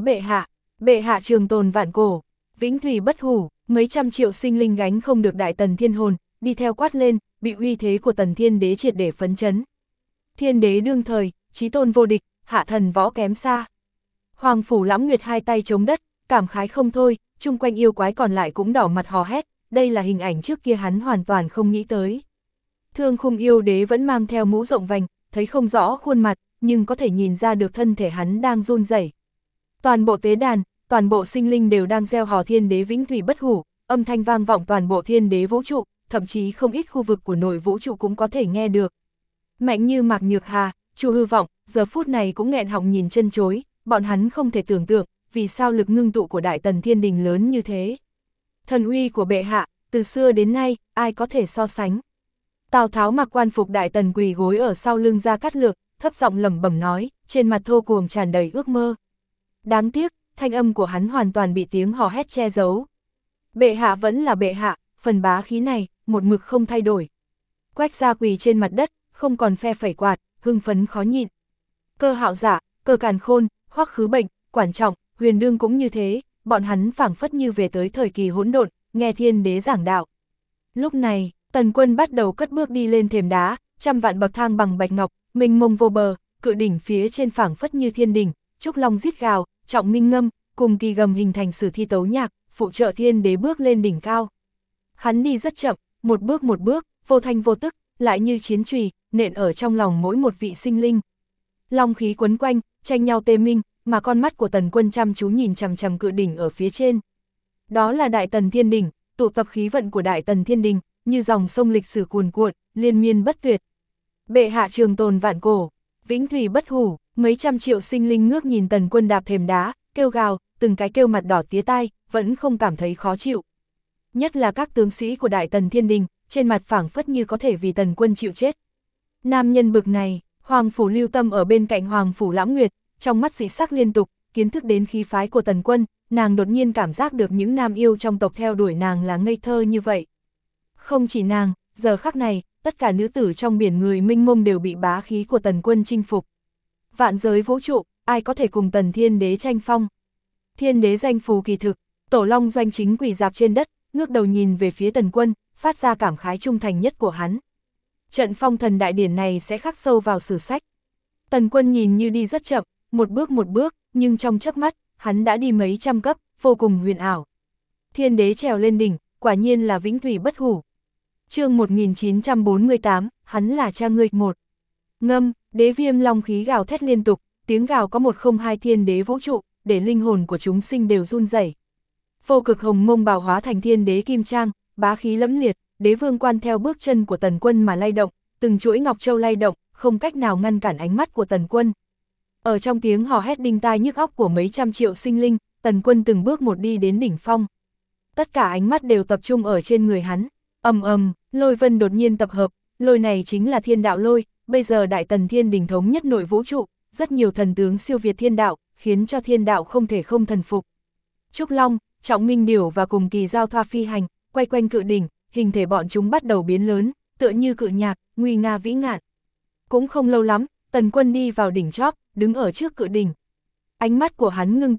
bệ hạ trường tồn vạn cổ, vĩnh thủy bất hủ, mấy trăm triệu sinh linh gánh không được Đại Tần thiên hồn, đi theo quát lên, bị uy thế của Tần Thiên đế triệt để phấn chấn. Thiên đế đương thời, chí tôn vô địch, hạ thần võ kém xa. Hoàng Phủ Lãm Nguyệt hai tay chống đất, cảm khái không thôi, chung quanh yêu quái còn lại cũng đỏ mặt hò hét, đây là hình ảnh trước kia hắn hoàn toàn không nghĩ tới. Thương Khung yêu đế vẫn mang theo mũ rộng vành, thấy không rõ khuôn mặt, nhưng có thể nhìn ra được thân thể hắn đang run rẩy. Toàn bộ tế đàn, toàn bộ sinh linh đều đang reo hò thiên đế vĩnh thủy bất hủ, âm thanh vang vọng toàn bộ thiên đế vũ trụ, thậm chí không ít khu vực của nội vũ trụ cũng có thể nghe được. Mạnh như Mạc Nhược Hà, Chu Hư Vọng, giờ phút này cũng nghẹn họng nhìn chân chối, bọn hắn không thể tưởng tượng, vì sao lực ngưng tụ của Đại Tần Thiên Đình lớn như thế. Thần uy của bệ hạ, từ xưa đến nay, ai có thể so sánh. Tào Tháo mặc quan phục Đại Tần quỳ gối ở sau lưng Gia Cát Lượng, thấp giọng lẩm bẩm nói, trên mặt thô cuồng tràn đầy ước mơ. Đáng tiếc, thanh âm của hắn hoàn toàn bị tiếng hò hét che giấu. Bệ hạ vẫn là bệ hạ, phần bá khí này, một mực không thay đổi. Quách Gia quỳ trên mặt đất, không còn phe phẩy quạt, hưng phấn khó nhịn. Cơ Hạo Giả, Cơ Càn Khôn, Hoắc Khứ Bệnh, Quản Trọng, Huyền Đương cũng như thế, bọn hắn phảng phất như về tới thời kỳ hỗn độn, nghe thiên đế giảng đạo. Lúc này, Tần Quân bắt đầu cất bước đi lên thềm đá, trăm vạn bậc thang bằng bạch ngọc, mênh mông vô bờ, cự đỉnh phía trên phảng phất như thiên đỉnh, trúc long rít gào, trọng minh ngâm, cùng kỳ gầm hình thành sử thi tấu nhạc, phụ trợ thiên đế bước lên đỉnh cao. Hắn đi rất chậm, một bước, vô thanh vô tức, lại như chiến chùy, nện ở trong lòng mỗi một vị sinh linh. Long khí quấn quanh, tranh nhau tê minh, mà con mắt của Tần Quân chăm chú nhìn chằm chằm cự đỉnh ở phía trên. Đó là Đại Tần Thiên Đỉnh, tụ tập khí vận của Đại Tần Thiên Đình, như dòng sông lịch sử cuồn cuộn, liên miên bất tuyệt. Bệ hạ trường tồn vạn cổ, vĩnh thủy bất hủ, mấy trăm triệu sinh linh ngước nhìn Tần Quân đạp thềm đá, kêu gào, từng cái kêu mặt đỏ tía tai, vẫn không cảm thấy khó chịu. Nhất là các tướng sĩ của Đại Tần Thiên Đình, trên mặt phảng phất như có thể vì Tần Quân chịu chết. Nam nhân bực này, Hoàng Phủ Lưu Tâm ở bên cạnh Hoàng Phủ Lãm Nguyệt, trong mắt dị sắc liên tục, kiến thức đến khí phái của Tần Quân, nàng đột nhiên cảm giác được những nam yêu trong tộc theo đuổi nàng là ngây thơ như vậy. Không chỉ nàng, giờ khắc này, tất cả nữ tử trong biển người mênh mông đều bị bá khí của Tần Quân chinh phục. Vạn giới vũ trụ, ai có thể cùng Tần Thiên đế tranh phong. Thiên đế danh phù kỳ thực, Tổ Long Doanh chính quỳ dạp trên đất, ngước đầu nhìn về phía Tần Quân, phát ra cảm khái trung thành nhất của hắn. Trận phong thần đại điển này sẽ khắc sâu vào sử sách. Tần Quân nhìn như đi rất chậm, một bước, nhưng trong chớp mắt, hắn đã đi mấy trăm cấp, vô cùng huyền ảo. Thiên đế trèo lên đỉnh, quả nhiên là vĩnh thủy bất hủ. Chương 1948, hắn là cha ngươi. Một. Ngâm, đế viêm long khí gào thét liên tục, tiếng gào có 102 thiên đế vũ trụ, để linh hồn của chúng sinh đều run rẩy. Vô cực hồng mông bào hóa thành thiên đế kim trang, bá khí lẫm liệt, đế vương quan theo bước chân của Tần Quân mà lay động, từng chuỗi ngọc châu lay động, không cách nào ngăn cản ánh mắt của Tần Quân. Ở trong tiếng hò hét đinh tai nhức óc của mấy trăm triệu sinh linh, Tần Quân từng bước một đi đến đỉnh phong. Tất cả ánh mắt đều tập trung ở trên người hắn. Ầm ầm, lôi vân đột nhiên tập hợp, lôi này chính là thiên đạo lôi, bây giờ Đại Tần Thiên Đình thống nhất nội vũ trụ, rất nhiều thần tướng siêu việt thiên đạo, khiến cho thiên đạo không thể không thần phục. Trúc Long, Trọng Minh Điểu và cùng kỳ giao thoa phi hành, quay quanh cự đỉnh, hình thể bọn chúng bắt đầu biến lớn, tựa như cự nhạc, nguy nga vĩ ngạn. Cũng không lâu lắm, Tần Quân đi vào đỉnh chóp, đứng ở trước cự đỉnh. Ánh mắt của hắn ngưng tụ,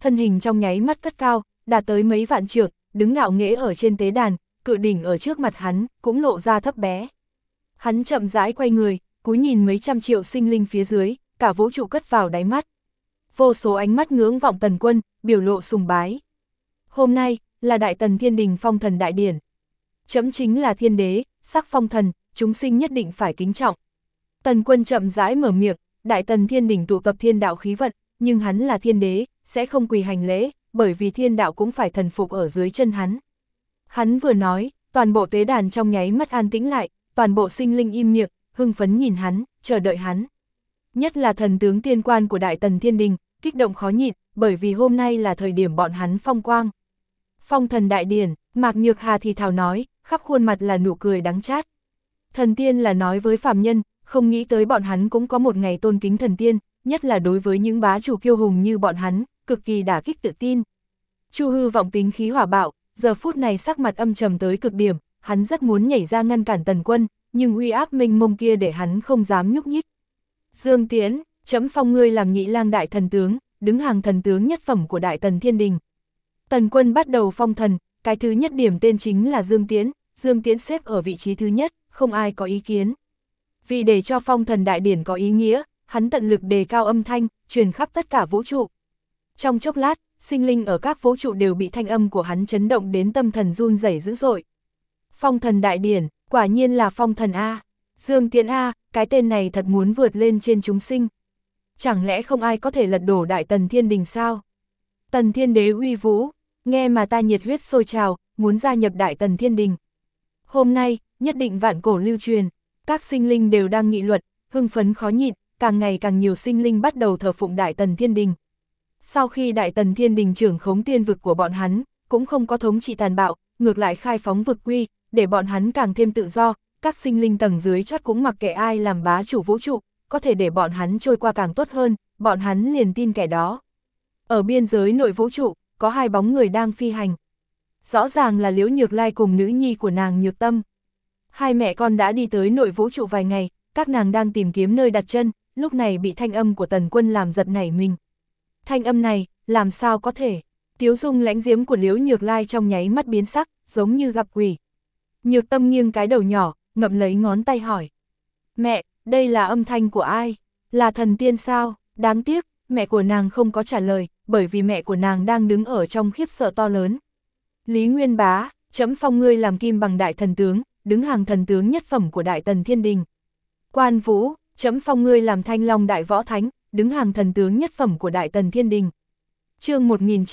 thân hình trong nháy mắt cất cao, đạt tới mấy vạn trượng, đứng ngạo nghễ ở trên tế đàn, cự đỉnh ở trước mặt hắn, cũng lộ ra thấp bé. Hắn chậm rãi quay người, cúi nhìn mấy trăm triệu sinh linh phía dưới, cả vũ trụ cất vào đáy mắt. Vô số ánh mắt ngưỡng vọng Tần Quân, biểu lộ sùng bái. Hôm nay, là Đại Tần Thiên Đình phong thần đại điển. Chấm chính là thiên đế, sắc phong thần, chúng sinh nhất định phải kính trọng. Tần Quân chậm rãi mở miệng, Đại Tần Thiên Đình tụ tập thiên đạo khí vận, nhưng hắn là thiên đế, sẽ không quỳ hành lễ, bởi vì thiên đạo cũng phải thần phục ở dưới chân hắn. Hắn vừa nói, toàn bộ tế đàn trong nháy mắt an tĩnh lại, toàn bộ sinh linh im miệng, hưng phấn nhìn hắn, chờ đợi hắn. Nhất là thần tướng tiên quan của Đại Tần Thiên Đình, kích động khó nhịn, bởi vì hôm nay là thời điểm bọn hắn phong quang. Phong thần đại điển, Mạc Nhược Hà thì thào nói, khắp khuôn mặt là nụ cười đắng chát. Thần tiên là nói với phàm nhân, không nghĩ tới bọn hắn cũng có một ngày tôn kính thần tiên, nhất là đối với những bá chủ kiêu hùng như bọn hắn, cực kỳ đả kích tự tin. Chu Hư vọng tính khí hỏa bạo, giờ phút này sắc mặt âm trầm tới cực điểm, hắn rất muốn nhảy ra ngăn cản Tần Quân, nhưng uy áp mênh mông kia để hắn không dám nhúc nhích. Dương Tiễn, chấm phong ngươi làm nhị lang đại thần tướng, đứng hàng thần tướng nhất phẩm của Đại Tần Thiên Đình. Tần Quân bắt đầu phong thần, cái thứ nhất điểm tên chính là Dương Tiễn, Dương Tiễn xếp ở vị trí thứ nhất, không ai có ý kiến. Vì để cho phong thần đại điển có ý nghĩa, hắn tận lực đề cao âm thanh, truyền khắp tất cả vũ trụ. Trong chốc lát, sinh linh ở các vũ trụ đều bị thanh âm của hắn chấn động đến tâm thần run rẩy dữ dội. Phong thần đại điển, quả nhiên là phong thần A. Dương Tiễn A, cái tên này thật muốn vượt lên trên chúng sinh. Chẳng lẽ không ai có thể lật đổ Đại Tần Thiên Đình sao? Tần Thiên Đế uy vũ, nghe mà ta nhiệt huyết sôi trào, muốn gia nhập Đại Tần Thiên Đình. Hôm nay, nhất định vạn cổ lưu truyền, các sinh linh đều đang nghị luận, hưng phấn khó nhịn, càng ngày càng nhiều sinh linh bắt đầu thờ phụng Đại Tần Thiên Đình. Sau khi Đại Tần Thiên Đình trưởng khống tiên vực của bọn hắn, cũng không có thống trị tàn bạo, ngược lại khai phóng vực quy, để bọn hắn càng thêm tự do, các sinh linh tầng dưới chót cũng mặc kệ ai làm bá chủ vũ trụ, có thể để bọn hắn trôi qua càng tốt hơn, bọn hắn liền tin kẻ đó. Ở biên giới nội vũ trụ, có hai bóng người đang phi hành. Rõ ràng là Liễu Nhược Lai cùng nữ nhi của nàng Nhược Tâm. Hai mẹ con đã đi tới nội vũ trụ vài ngày, các nàng đang tìm kiếm nơi đặt chân, lúc này bị thanh âm của Tần Quân làm giật nảy mình. Thanh âm này, làm sao có thể? Tiếu dung lãnh diễm của Liễu Nhược Lai trong nháy mắt biến sắc, giống như gặp quỷ. Nhược Tâm nghiêng cái đầu nhỏ, ngậm lấy ngón tay hỏi. Mẹ, đây là âm thanh của ai? Là thần tiên sao? Đáng tiếc, mẹ của nàng không có trả lời, bởi vì mẹ của nàng đang đứng ở trong khiếp sợ to lớn. Lý Nguyên Bá, chấm phong ngươi làm kim bằng đại thần tướng, đứng hàng thần tướng nhất phẩm của Đại Tần Thiên Đình. Quan Vũ, chấm phong ngươi làm thanh long đại võ thánh, đứng hàng thần tướng nhất phẩm của Đại Tần Thiên Đình. Chương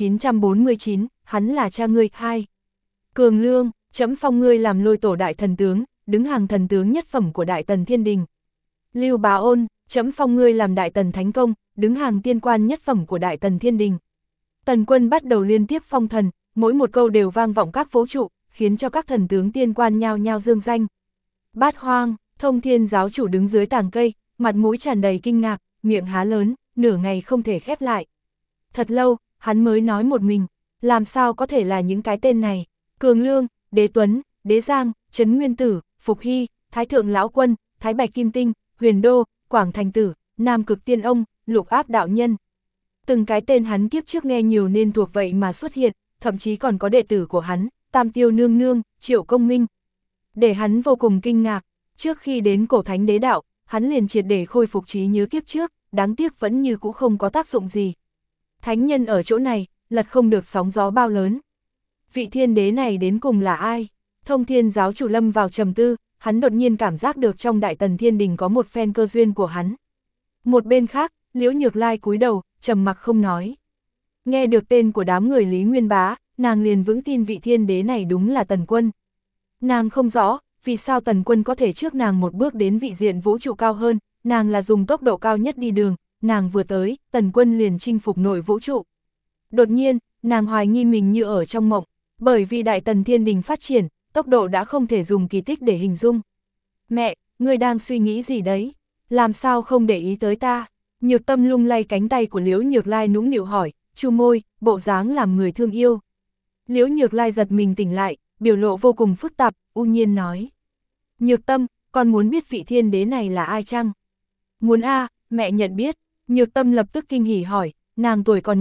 1949, hắn là cha ngươi. 2. Cường Lương, chấm phong ngươi làm lôi tổ đại thần tướng, đứng hàng thần tướng nhất phẩm của Đại Tần Thiên Đình. Lưu Bá Ôn, chấm phong ngươi làm Đại Tần Thánh Công, đứng hàng tiên quan nhất phẩm của Đại Tần Thiên Đình. Tần Quân bắt đầu liên tiếp phong thần, mỗi một câu đều vang vọng các vũ trụ, khiến cho các thần tướng tiên quan nhao nhao dương danh. Bát Hoang, Thông Thiên giáo chủ đứng dưới tàng cây, mặt mũi tràn đầy kinh ngạc, miệng há lớn, nửa ngày không thể khép lại. Thật lâu, hắn mới nói một mình, làm sao có thể là những cái tên này? Cường Lương, Đế Tuấn, Đế Giang, Trấn Nguyên Tử, Phục Hy, Thái Thượng Lão Quân, Thái Bạch Kim Tinh, Huyền Đô, Quảng Thành Tử, Nam Cực Tiên Ông, Lục Áp Đạo Nhân. Từng cái tên hắn kiếp trước nghe nhiều nên thuộc vậy mà xuất hiện, thậm chí còn có đệ tử của hắn, Tam Tiêu Nương Nương, Triệu Công Minh. Để hắn vô cùng kinh ngạc, trước khi đến cổ thánh đế đạo, hắn liền triệt để khôi phục trí nhớ kiếp trước, đáng tiếc vẫn như cũ không có tác dụng gì. Thánh nhân ở chỗ này, lật không được sóng gió bao lớn. Vị thiên đế này đến cùng là ai? Thông Thiên giáo chủ lâm vào trầm tư, hắn đột nhiên cảm giác được trong Đại Tần Thiên Đình có một phen cơ duyên của hắn. Một bên khác, Liễu Nhược Lai cúi đầu, trầm mặc không nói. Nghe được tên của đám người Lý Nguyên Bá, nàng liền vững tin vị thiên đế này đúng là Tần Quân. Nàng không rõ, vì sao Tần Quân có thể trước nàng một bước đến vị diện vũ trụ cao hơn, nàng là dùng tốc độ cao nhất đi đường, nàng vừa tới, Tần Quân liền chinh phục nội vũ trụ. Đột nhiên, nàng hoài nghi mình như ở trong mộng, bởi vì Đại Tần Thiên Đình phát triển, tốc độ đã không thể dùng kỳ tích để hình dung. Mẹ, ngươi đang suy nghĩ gì đấy? Làm sao không để ý tới ta? Nhược Tâm lung lay cánh tay của Liễu Nhược Lai nũng nịu hỏi, chu môi, bộ dáng làm người thương yêu. Liễu Nhược Lai giật mình tỉnh lại, biểu lộ vô cùng phức tạp, u nhiên nói. Nhược Tâm, con muốn biết vị thiên đế này là ai chăng? Muốn a, mẹ nhận biết. Nhược Tâm lập tức kinh hỉ hỏi, nàng tuổi còn nhỏ,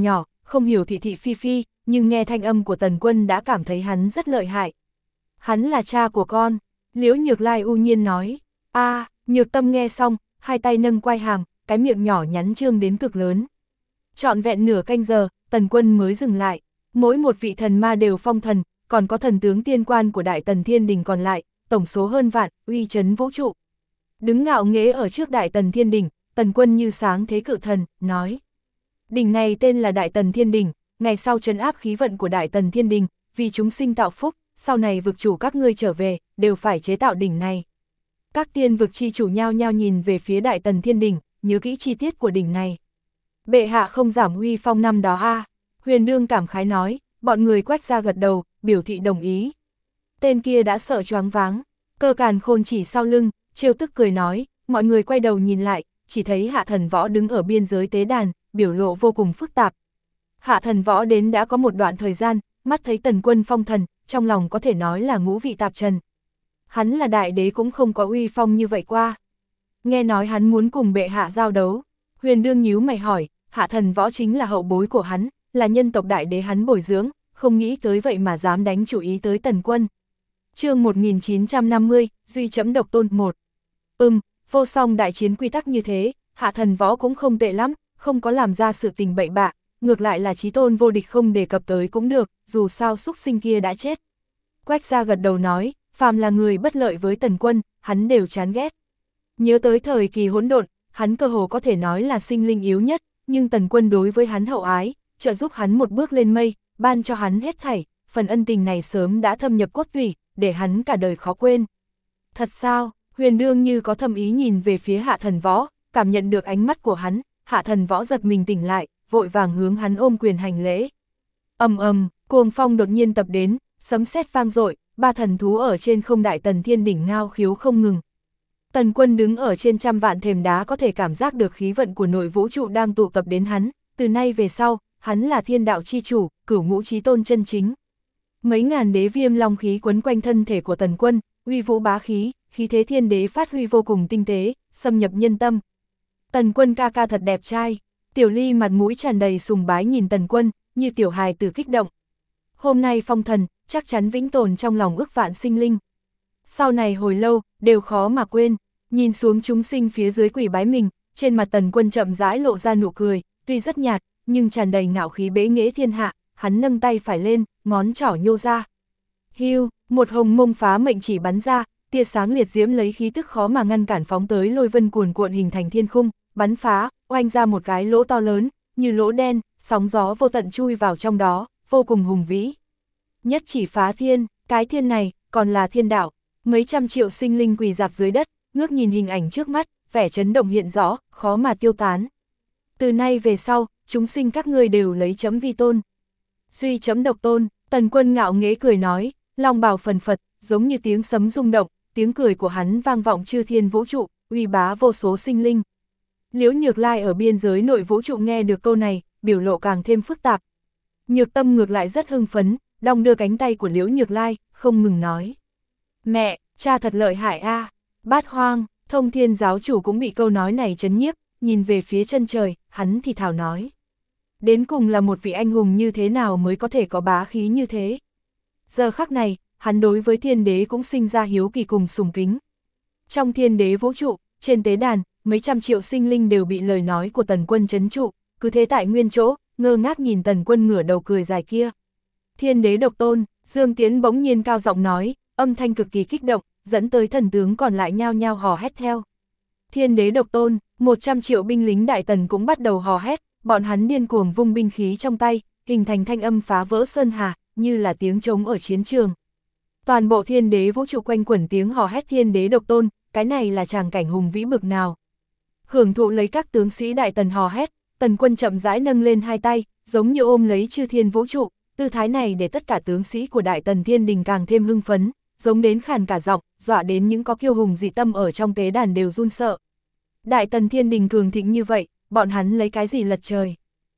không hiểu thị thị phi phi, nhưng nghe thanh âm của Tần Quân đã cảm thấy hắn rất lợi hại. Hắn là cha của con, Liễu Nhược Lai u nhiên nói. Nhược Tâm nghe xong, hai tay nâng quai hàm, cái miệng nhỏ nhắn trương đến cực lớn. Trọn vẹn nửa canh giờ, Tần Quân mới dừng lại. Mỗi một vị thần ma đều phong thần, còn có thần tướng tiên quan của Đại Tần Thiên Đình còn lại, tổng số hơn vạn, uy chấn vũ trụ. Đứng ngạo nghễ ở trước Đại Tần Thiên Đình, Tần Quân như sáng thế cự thần, nói. Đỉnh này tên là Đại Tần Thiên Đình, ngày sau trấn áp khí vận của Đại Tần Thiên Đình, vì chúng sinh tạo phúc, sau này vực chủ các ngươi trở về, đều phải chế tạo đỉnh này. Các tiên vực chi chủ nhao nhao nhìn về phía Đại Tần Thiên Đình, nhớ kỹ chi tiết của đỉnh này. Bệ hạ không giảm uy phong năm đó Huyền Nương cảm khái nói, bọn người Quách ra gật đầu, biểu thị đồng ý. Tên kia đã sợ choáng váng, Cơ Càn Khôn chỉ sau lưng, trêu tức cười nói, mọi người quay đầu nhìn lại, chỉ thấy Hạ Thần Võ đứng ở biên giới tế đàn, biểu lộ vô cùng phức tạp. Hạ Thần Võ đến đã có một đoạn thời gian, mắt thấy Tần Quân phong thần, trong lòng có thể nói là ngũ vị tạp trần. Hắn là đại đế cũng không có uy phong như vậy qua. Nghe nói hắn muốn cùng bệ hạ giao đấu. Huyền Nương nhíu mày hỏi, Hạ Thần Võ chính là hậu bối của hắn, là nhân tộc đại đế hắn bồi dưỡng, không nghĩ tới vậy mà dám đánh chủ ý tới Tần Quân. Chương 1950, Duy Chấm Độc Tôn 1. Vô song đại chiến quy tắc như thế, Hạ Thần Võ cũng không tệ lắm, không có làm ra sự tình bậy bạ, ngược lại là chí tôn vô địch không đề cập tới cũng được, dù sao xúc sinh kia đã chết. Quách gia gật đầu nói, phàm là người bất lợi với Tần Quân, hắn đều chán ghét. Nhớ tới thời kỳ hỗn độn, hắn cơ hồ có thể nói là sinh linh yếu nhất, nhưng Tần Quân đối với hắn hậu ái, trợ giúp hắn một bước lên mây, ban cho hắn hết thảy, phần ân tình này sớm đã thâm nhập cốt tủy, để hắn cả đời khó quên. Thật sao? Huyền Nương như có thâm ý nhìn về phía Hạ Thần Võ, cảm nhận được ánh mắt của hắn, Hạ Thần Võ giật mình tỉnh lại, vội vàng hướng hắn ôm quyền hành lễ. Cuồng phong đột nhiên tập đến, sấm sét vang dội, ba thần thú ở trên không Đại Tần Thiên Đỉnh ngao khiếu không ngừng. Tần Quân đứng ở trên trăm vạn thềm đá có thể cảm giác được khí vận của nội vũ trụ đang tụ tập đến hắn, từ nay về sau, hắn là thiên đạo chi chủ, cửu ngũ chí tôn chân chính. Mấy ngàn đế viêm long khí quấn quanh thân thể của Tần Quân, uy vũ bá khí, khí thế thiên đế phát huy vô cùng tinh tế, xâm nhập nhân tâm. Tần Quân ca ca thật đẹp trai, Tiểu Ly mặt mũi tràn đầy sùng bái nhìn Tần Quân, như tiểu hài tử kích động. Hôm nay phong thần, chắc chắn vĩnh tồn trong lòng ức vạn sinh linh. Sau này hồi lâu, đều khó mà quên, nhìn xuống chúng sinh phía dưới quỳ bái mình, trên mặt Tần Quân chậm rãi lộ ra nụ cười, tuy rất nhạt, nhưng tràn đầy ngạo khí bế nghệ thiên hạ, hắn nâng tay phải lên, ngón trỏ nhô ra. Hiu, một hồng mông phá mệnh chỉ bắn ra, tia sáng liệt diễm lấy khí tức khó mà ngăn cản phóng tới lôi vân cuồn cuộn hình thành thiên khung, bắn phá, oanh ra một cái lỗ to lớn, như lỗ đen, sóng gió vô tận chui vào trong đó, vô cùng hùng vĩ. Nhất chỉ phá thiên, cái thiên này, còn là thiên đạo, mấy trăm triệu sinh linh quỳ rạp dưới đất, ngước nhìn hình ảnh trước mắt, vẻ chấn động hiện rõ, khó mà tiêu tán. Từ nay về sau, chúng sinh các ngươi đều lấy chấm vi tôn. Duy chấm độc tôn, Tần Quân ngạo nghễ cười nói, long bào phần phật, giống như tiếng sấm rung động, tiếng cười của hắn vang vọng chư thiên vũ trụ, uy bá vô số sinh linh. Liễu Nhược Lai ở biên giới nội vũ trụ nghe được câu này, biểu lộ càng thêm phức tạp. Nhược Tâm ngược lại rất hưng phấn, đong đưa cánh tay của Liễu Nhược Lai, không ngừng nói. Mẹ, cha thật lợi hại Bát Hoang, Thông Thiên giáo chủ cũng bị câu nói này chấn nhiếp, nhìn về phía chân trời, hắn thì thào nói. Đến cùng là một vị anh hùng như thế nào mới có thể có bá khí như thế. Giờ khắc này, hắn đối với thiên đế cũng sinh ra hiếu kỳ cùng sùng kính. Trong thiên đế vũ trụ, trên tế đàn, mấy trăm triệu sinh linh đều bị lời nói của Tần Quân trấn trụ, cứ thế tại nguyên chỗ, ngơ ngác nhìn Tần Quân ngửa đầu cười dài kia. Thiên đế độc tôn, Dương Tiễn bỗng nhiên cao giọng nói, âm thanh cực kỳ kích động, dẫn tới thần tướng còn lại nhao nhao hò hét theo. Thiên đế độc tôn, 100 triệu binh lính Đại Tần cũng bắt đầu hò hét, bọn hắn điên cuồng vung binh khí trong tay, hình thành thanh âm phá vỡ sơn hà, như là tiếng trống ở chiến trường. Toàn bộ thiên đế vũ trụ quanh quẩn tiếng hò hét thiên đế độc tôn, cái này là tràng cảnh hùng vĩ bực nào. Hưởng thụ lấy các tướng sĩ Đại Tần hò hét, Tần Quân chậm rãi nâng lên hai tay, giống như ôm lấy chư thiên vũ trụ, tư thái này để tất cả tướng sĩ của Đại Tần Thiên Đình càng thêm hưng phấn, giống đến khàn cả giọng, dọa đến những có kiêu hùng dị tâm ở trong tế đàn đều run sợ. Đại Tần Thiên Đình cường thịnh như vậy, bọn hắn lấy cái gì lật trời?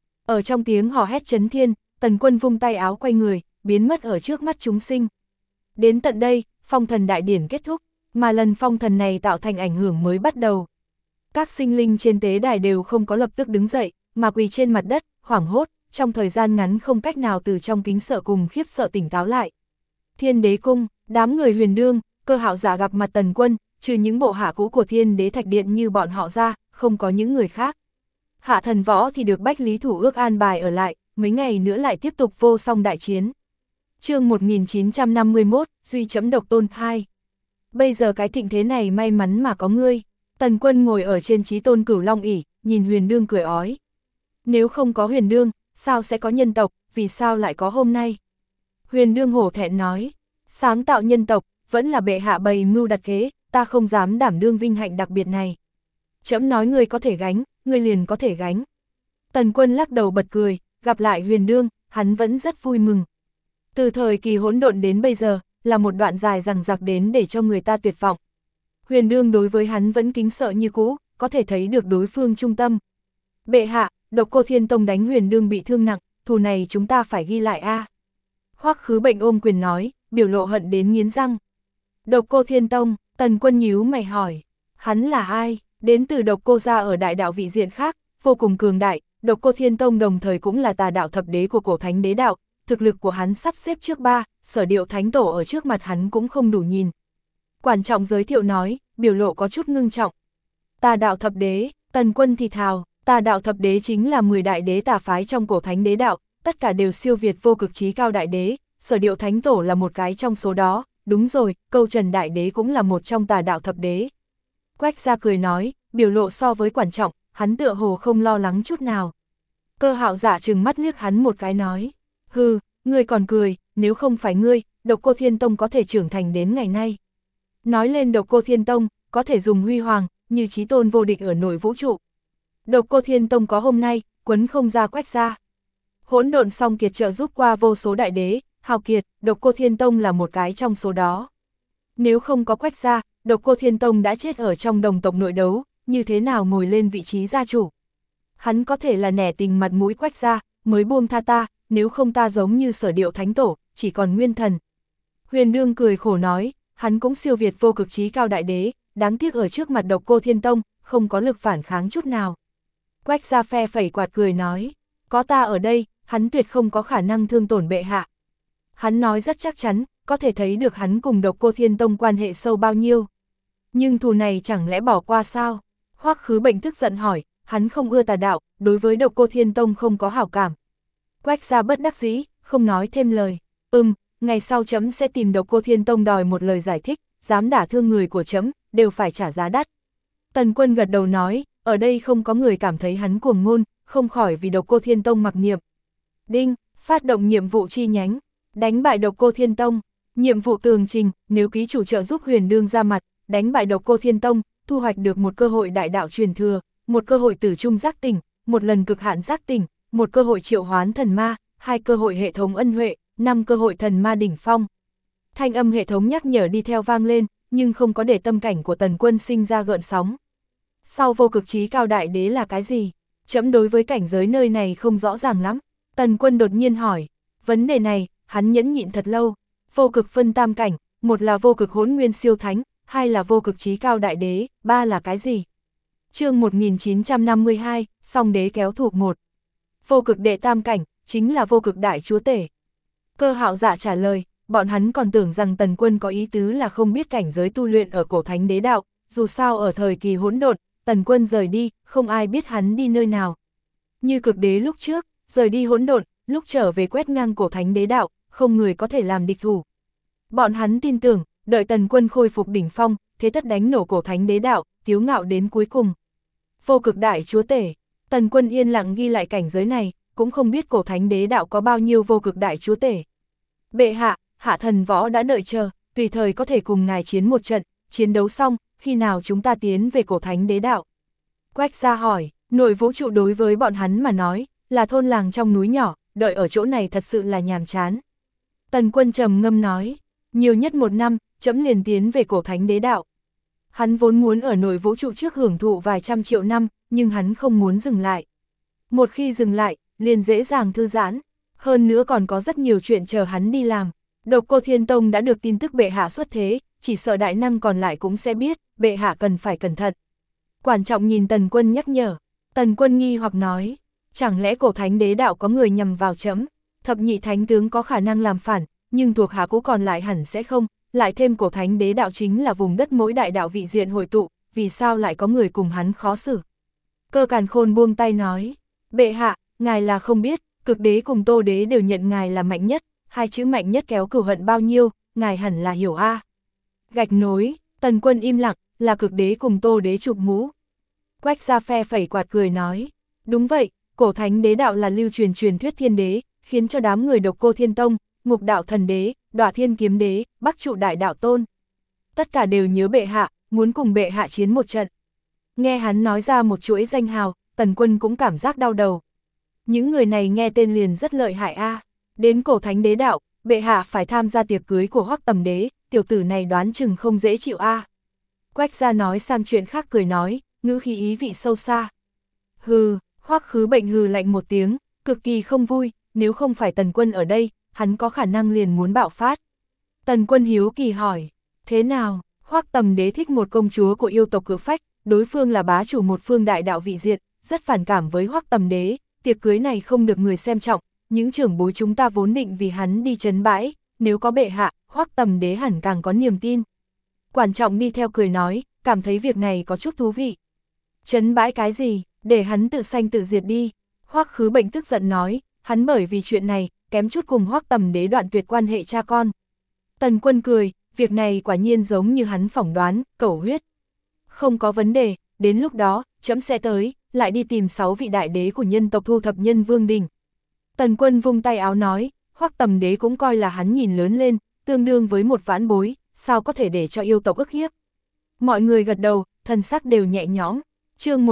Ở trong tiếng hò hét chấn thiên, Tần Quân vung tay áo quay người, biến mất ở trước mắt chúng sinh. Đến tận đây, phong thần đại điển kết thúc, mà lần phong thần này tạo thành ảnh hưởng mới bắt đầu. Các sinh linh trên tế đài đều không có lập tức đứng dậy, mà quỳ trên mặt đất, hoảng hốt, trong thời gian ngắn không cách nào từ trong kính sợ cùng khiếp sợ tỉnh táo lại. Thiên Đế Cung, đám người Huyền Đương, Cơ Hạo Giả gặp mặt Tần Quân, trừ những bộ hạ cũ của Thiên Đế Thạch Điện như bọn họ ra, không có những người khác. Hạ Thần Võ thì được Bách Lý Thủ Ước an bài ở lại, mấy ngày nữa lại tiếp tục vô song đại chiến. Chương 1951, Duy Chấm Độc Tôn 2. Bây giờ cái thịnh thế này may mắn mà có ngươi. Tần Quân ngồi ở trên Chí Tôn Cửu Long ỷ, nhìn Huyền Đương cười ói. Nếu không có Huyền Đương, sao sẽ có nhân tộc, vì sao lại có hôm nay? Huyền Đương hổ thẹn nói, sáng tạo nhân tộc, vẫn là bệ hạ bày mưu đặt kế, ta không dám đảm đương vinh hạnh đặc biệt này. Trẫm nói ngươi có thể gánh, ngươi liền có thể gánh. Tần Quân lắc đầu bật cười, gặp lại Huyền Đương, hắn vẫn rất vui mừng. Từ thời kỳ hỗn độn đến bây giờ, là một đoạn dài dằng dặc đến để cho người ta tuyệt vọng. Huyền Đương đối với hắn vẫn kính sợ như cũ, có thể thấy được đối phương trung tâm. Bệ hạ, Độc Cô Thiên Tông đánh Huyền Đương bị thương nặng, thù này chúng ta phải ghi lại a. Hoắc Khứ Bệnh ôm quyền nói, biểu lộ hận đến nghiến răng. Độc Cô Thiên Tông, Tần Quân nhíu mày hỏi, hắn là ai? Đến từ Độc Cô gia ở đại đạo vị diện khác, vô cùng cường đại, Độc Cô Thiên Tông đồng thời cũng là tà đạo thập đế của cổ thánh đế đạo, thực lực của hắn sắp xếp trước 3, Sở Điệu Thánh Tổ ở trước mặt hắn cũng không đủ nhìn. Quản trọng giới thiệu nói, biểu lộ có chút ngưng trọng. Tà đạo thập đế, Tần Quân thì thào, tà đạo thập đế chính là 10 đại đế tà phái trong cổ thánh đế đạo, tất cả đều siêu việt vô cực chí cao đại đế, Sở Điệu Thánh Tổ là một cái trong số đó, đúng rồi, Câu Trần đại đế cũng là một trong tà đạo thập đế. Quách Gia cười nói, biểu lộ so với quản trọng, hắn tựa hồ không lo lắng chút nào. Cơ Hạo Giả trừng mắt liếc hắn một cái nói, hừ, ngươi còn cười, nếu không phải ngươi, Độc Cô Thiên Tông có thể trưởng thành đến ngày nay. Nói lên Độc Cô Thiên Tông, có thể dùng huy hoàng, như Chí Tôn vô địch ở nội vũ trụ. Độc Cô Thiên Tông có hôm nay, quấn không ra Quách Gia. Hỗn độn song kiệt trợ giúp qua vô số đại đế, hào kiệt, Độc Cô Thiên Tông là một cái trong số đó. Nếu không có Quách Gia, Độc Cô Thiên Tông đã chết ở trong đồng tộc nội đấu, như thế nào ngồi lên vị trí gia chủ. Hắn có thể là nể tình mặt mũi Quách Gia, mới buông tha ta, nếu không ta giống như Sở Điệu Thánh Tổ, chỉ còn nguyên thần. Huyền Đương cười khổ nói, hắn cũng siêu việt vô cực chí cao đại đế, đáng tiếc ở trước mặt Độc Cô Thiên Tông, không có lực phản kháng chút nào. Quách Gia phe phẩy quạt cười nói, có ta ở đây, hắn tuyệt không có khả năng thương tổn bệ hạ. Hắn nói rất chắc chắn, có thể thấy được hắn cùng Độc Cô Thiên Tông quan hệ sâu bao nhiêu. Nhưng thù này chẳng lẽ bỏ qua sao? Hoắc Khứ Bệnh tức giận hỏi, hắn không ưa tà đạo, đối với Độc Cô Thiên Tông không có hảo cảm. Quách Gia bất đắc dĩ, không nói thêm lời. Ngày sau trẫm sẽ tìm Độc Cô Thiên Tông đòi một lời giải thích, dám đả thương người của trẫm, đều phải trả giá đắt. Tần Quân gật đầu nói, ở đây không có người cảm thấy hắn cuồng ngôn, không khỏi vì Độc Cô Thiên Tông mặc niệm. Đinh, phát động nhiệm vụ chi nhánh, đánh bại Độc Cô Thiên Tông. Nhiệm vụ tường trình, nếu ký chủ trợ giúp Huyền Đương ra mặt, đánh bại Độc Cô Thiên Tông, thu hoạch được một cơ hội đại đạo truyền thừa, một cơ hội tử trung giác tỉnh, một lần cực hạn giác tỉnh, một cơ hội triệu hoán thần ma, 2 cơ hội hệ thống ân huệ, 5 cơ hội thần ma đỉnh phong. Thanh âm hệ thống nhắc nhở đi theo vang lên, nhưng không có để tâm cảnh của Tần Quân sinh ra gợn sóng. Sau vô cực chí cao đại đế là cái gì? Trẫm đối với cảnh giới nơi này không rõ ràng lắm. Tần Quân đột nhiên hỏi. Vấn đề này, hắn nhẫn nhịn thật lâu. Vô cực phân tam cảnh, một là vô cực hỗn nguyên siêu thánh, 2 là vô cực chí cao đại đế, 3 là cái gì? Chương 1952, song đế kéo thuộc 1. Vô cực đệ tam cảnh, chính là vô cực đại chúa tể. Cơ Hạo Dạ trả lời, bọn hắn còn tưởng rằng Tần Quân có ý tứ là không biết cảnh giới tu luyện ở cổ thánh đế đạo, dù sao ở thời kỳ hỗn độn, Tần Quân rời đi, không ai biết hắn đi nơi nào. Như cực đế lúc trước, rời đi hỗn độn, lúc trở về quét ngang cổ thánh đế đạo, không người có thể làm địch thủ. Bọn hắn tin tưởng, đợi Tần Quân khôi phục đỉnh phong, thế tất đánh nổ cổ thánh đế đạo, kiêu ngạo đến cuối cùng. Vô cực đại chúa tể, Tần Quân yên lặng ghi lại cảnh giới này, cũng không biết cổ thánh đế đạo có bao nhiêu vô cực đại chúa tể. Bệ hạ, Hạ Thần Võ đã đợi chờ, tùy thời có thể cùng ngài chiến một trận, chiến đấu xong, khi nào chúng ta tiến về cổ thánh đế đạo? Quách Gia hỏi, nội vũ trụ đối với bọn hắn mà nói, là thôn làng trong núi nhỏ, đợi ở chỗ này thật sự là nhàm chán. Tần Quân trầm ngâm nói, nhiều nhất 1 năm, trẫm liền tiến về cổ thánh đế đạo. Hắn vốn muốn ở nội vũ trụ trước hưởng thụ vài trăm triệu năm, nhưng hắn không muốn dừng lại. Một khi dừng lại, liền dễ dàng thư giãn, hơn nữa còn có rất nhiều chuyện chờ hắn đi làm. Độc Cô Thiên Tông đã được tin tức bệ hạ xuất thế, chỉ sợ đại năng còn lại cũng sẽ biết, bệ hạ cần phải cẩn thận. Quản trọng nhìn Tần Quân nhắc nhở, Tần Quân nghi hoặc nói, Chẳng lẽ cổ thánh đế đạo có người nhằm vào trẫm? Thập nhị thánh tướng có khả năng làm phản, nhưng thuộc hạ cũ còn lại hẳn sẽ không, lại thêm cổ thánh đế đạo chính là vùng đất mỗi đại đạo vị diện hội tụ, vì sao lại có người cùng hắn khó xử? Cơ Càn Khôn buông tay nói, bệ hạ, ngài là không biết, Cực đế cùng Tô đế đều nhận ngài là mạnh nhất, hai chữ mạnh nhất kéo cừu hận bao nhiêu, ngài hẳn là hiểu a. Gạch nối, Tần Quân im lặng, là Cực đế cùng Tô đế chụp mũ. Quách Gia phe phẩy quạt cười nói, đúng vậy, cổ thánh đế đạo là lưu truyền truyền thuyết thiên đế, khiến cho đám người Độc Cô Thiên Tông, Ngục đạo thần đế, Đọa Thiên kiếm đế, Bắc trụ đại đạo tôn. Tất cả đều nhớ bệ hạ, muốn cùng bệ hạ chiến một trận. Nghe hắn nói ra một chuỗi danh hào, Tần Quân cũng cảm giác đau đầu. Những người này nghe tên liền rất lợi hại a. Đến cổ thánh đế đạo, bệ hạ phải tham gia tiệc cưới của Hoắc Tầm đế, tiểu tử này đoán chừng không dễ chịu a. Quách Gia nói sang chuyện khác cười nói, ngữ khí ý vị sâu xa. Hừ, Hoắc Khứ Bệnh hừ lạnh một tiếng, cực kỳ không vui, nếu không phải Tần Quân ở đây, hắn có khả năng liền muốn bạo phát. Tần Quân hiếu kỳ hỏi, thế nào? Hoắc Tầm đế thích một công chúa của yêu tộc Cực Phách, đối phương là bá chủ một phương đại đạo vị diện, rất phản cảm với Hoắc Tầm đế, tiệc cưới này không được người xem trọng, những trưởng bối chúng ta vốn định vì hắn đi trấn bãi, nếu có bệ hạ, Hoắc Tầm đế hẳn càng có niềm tin. Quản trọng đi theo cười nói, cảm thấy việc này có chút thú vị. Trấn bãi cái gì, để hắn tự sanh tự diệt đi. Hoắc Khứ Bệnh tức giận nói, hắn bởi vì chuyện này, kém chút cùng Hoắc Tầm đế đoạn tuyệt quan hệ cha con. Tần Quân cười, việc này quả nhiên giống như hắn phỏng đoán, cẩu huyết. Không có vấn đề, đến lúc đó, trẫm sẽ tới, lại đi tìm 6 vị đại đế của nhân tộc thu thập Nhân Vương đỉnh. Tần Quân vung tay áo nói, Hoắc Tầm đế cũng coi là hắn nhìn lớn lên, tương đương với một vãn bối, sao có thể để cho yêu tộc ức hiếp. Mọi người gật đầu, thần sắc đều nhẹ nhõm. Chương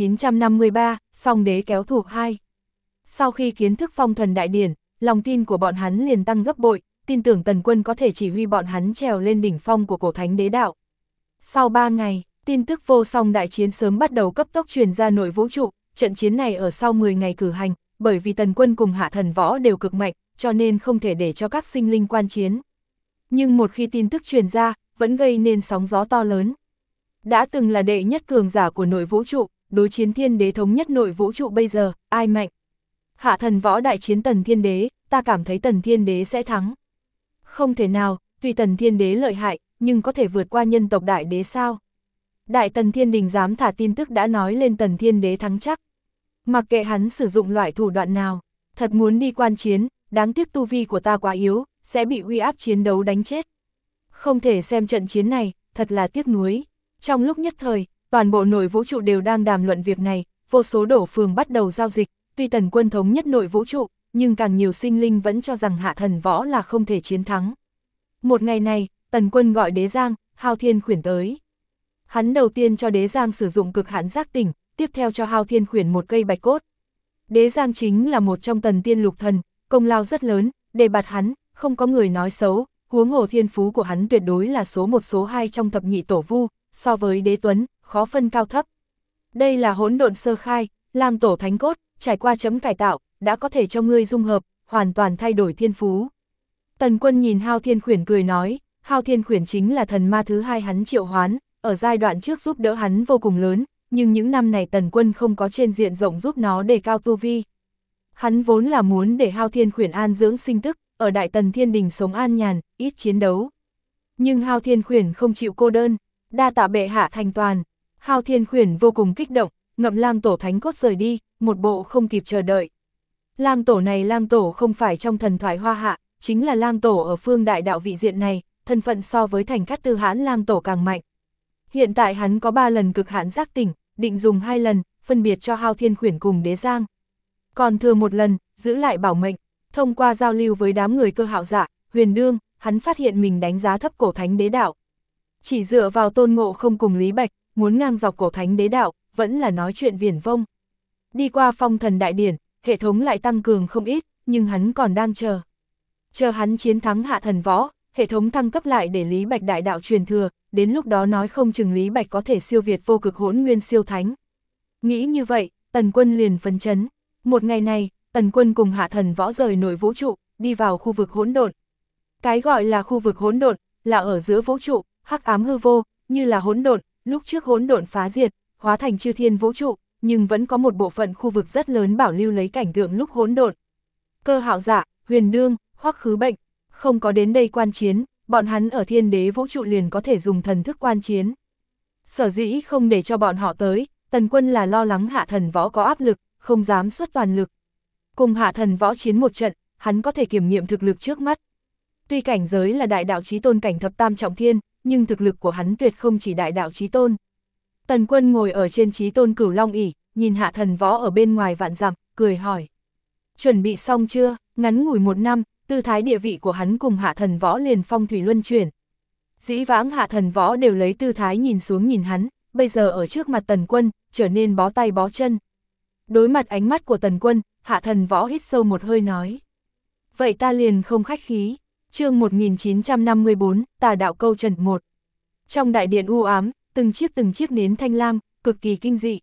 1953, Song đế kéo thủ 2. Sau khi kiến thức phong thần đại điển, lòng tin của bọn hắn liền tăng gấp bội, tin tưởng Tần Quân có thể chỉ huy bọn hắn trèo lên đỉnh phong của cổ thánh đế đạo. Sau 3 ngày, tin tức vô song đại chiến sớm bắt đầu cấp tốc truyền ra nội vũ trụ, trận chiến này ở sau 10 ngày cử hành, bởi vì Tần Quân cùng Hạ Thần Võ đều cực mạnh, cho nên không thể để cho các sinh linh quan chiến. Nhưng một khi tin tức truyền ra, vẫn gây nên sóng gió to lớn. Đã từng là đệ nhất cường giả của nội vũ trụ, đối chiến thiên đế thống nhất nội vũ trụ bây giờ, ai mạnh? Hạ Thần Võ đại chiến Tần Thiên Đế, ta cảm thấy Tần Thiên Đế sẽ thắng. Không thể nào, tuy Tần Thiên Đế lợi hại, nhưng có thể vượt qua nhân tộc đại đế sao? Đại Tần Thiên Đình dám thả tin tức đã nói lên Tần Thiên Đế thắng chắc. Mặc kệ hắn sử dụng loại thủ đoạn nào, thật muốn đi quan chiến, đáng tiếc tu vi của ta quá yếu, sẽ bị uy áp chiến đấu đánh chết. Không thể xem trận chiến này, thật là tiếc nuối. Trong lúc nhất thời, toàn bộ nội vũ trụ đều đang đàm luận việc này, vô số đổ phường bắt đầu giao dịch, tuy Tần Quân thống nhất nội vũ trụ, nhưng càng nhiều sinh linh vẫn cho rằng Hạ Thần Võ là không thể chiến thắng. Một ngày này, Tần Quân gọi Đế Giang, Hao Thiên Khuyển tới. Hắn đầu tiên cho Đế Giang sử dụng cực hạn giác tỉnh, tiếp theo cho Hao Thiên Khuyển một cây bạch cốt. Đế Giang chính là một trong Tần Tiên Lục Thần, công lao rất lớn, đề bạt hắn, không có người nói xấu, huống hồ thiên phú của hắn tuyệt đối là số 1 số 2 trong thập nhị tổ vu, so với Đế Tuấn, khó phân cao thấp. Đây là hỗn độn sơ khai, lang tổ thánh cốt, trải qua chấm cải tạo, đã có thể cho ngươi dung hợp, hoàn toàn thay đổi thiên phú. Tần Quân nhìn Hao Thiên Khuyển cười nói, Hao Thiên Khuyển chính là thần ma thứ 2 hắn triệu hoán, ở giai đoạn trước giúp đỡ hắn vô cùng lớn, nhưng những năm này Tần Quân không có trên diện rộng giúp nó đề cao tu vi. Hắn vốn là muốn để Hao Thiên Khuyển an dưỡng sinh tức, ở Đại Tần Thiên Đình sống an nhàn, ít chiến đấu. Nhưng Hao Thiên Khuyển không chịu cô đơn, đa tạ bệ hạ thành toàn. Hao Thiên Khuyển vô cùng kích động, ngậm lang tổ thánh cốt rời đi, một bộ không kịp chờ đợi. Lang tổ này lang tổ không phải trong thần thoại Hoa Hạ, chính là lang tổ ở phương đại đạo vị diện này, thân phận so với Thành Cát Tư Hãn lang tổ càng mạnh. Hiện tại hắn có 3 lần cực hạn giác tỉnh, định dùng 2 lần, phân biệt cho Hao Thiên Khuyển cùng Đế Giang. Còn thừa 1 lần, giữ lại bảo mệnh. Thông qua giao lưu với đám người Cơ Hạo Dạ, Huyền Đương, hắn phát hiện mình đánh giá thấp cổ thánh đế đạo. Chỉ dựa vào Tôn Ngộ Không cùng Lý Bạch, muốn ngang dọc cổ thánh đế đạo, vẫn là nói chuyện viển vông. Đi qua phong thần đại điển, hệ thống lại tăng cường không ít, nhưng hắn còn đang chờ. Chờ hắn chiến thắng Hạ Thần Võ, hệ thống thăng cấp lại để Lý Bạch đại đạo truyền thừa, đến lúc đó nói không chừng Lý Bạch có thể siêu việt vô cực hỗn nguyên siêu thánh. Nghĩ như vậy, Tần Quân liền phấn chấn. Một ngày này, Tần Quân cùng Hạ Thần Võ rời nội vũ trụ, đi vào khu vực hỗn độn. Cái gọi là khu vực hỗn độn, là ở giữa vũ trụ, hắc ám hư vô, như là hỗn độn, lúc trước hỗn độn phá diệt, hóa thành chư thiên vũ trụ, nhưng vẫn có một bộ phận khu vực rất lớn bảo lưu lấy cảnh tượng lúc hỗn độn. Cơ Hạo Dạ, Huyền Đương, Hoắc Khứ Bệnh, không có đến đây quan chiến, bọn hắn ở thiên đế vũ trụ liền có thể dùng thần thức quan chiến. Sở dĩ không để cho bọn họ tới, Tần Quân là lo lắng Hạ Thần Võ có áp lực, không dám xuất toàn lực. Cùng Hạ Thần Võ chiến một trận, hắn có thể kiểm nghiệm thực lực trước mắt. Tuy cảnh giới là đại đạo chí tôn cảnh thập tam trọng thiên, nhưng thực lực của hắn tuyệt không chỉ đại đạo chí tôn. Tần Quân ngồi ở trên chí tôn cửu long ỷ, nhìn Hạ Thần Võ ở bên ngoài vạn dặm, cười hỏi. Chuẩn bị xong chưa? Ngắn ngủi một năm, tư thái địa vị của hắn cùng Hạ Thần Võ liền phong thủy luân chuyển. Dĩ vãng Hạ Thần Võ đều lấy tư thái nhìn xuống nhìn hắn, bây giờ ở trước mặt Tần Quân, trở nên bó tay bó chân. Đối mặt ánh mắt của Tần Quân, Hạ Thần Võ hít sâu một hơi nói. Vậy ta liền không khách khí. Chương 1954, Tà đạo câu trần 1. Trong đại điện u ám, từng chiếc nến thanh lam, cực kỳ kinh dị.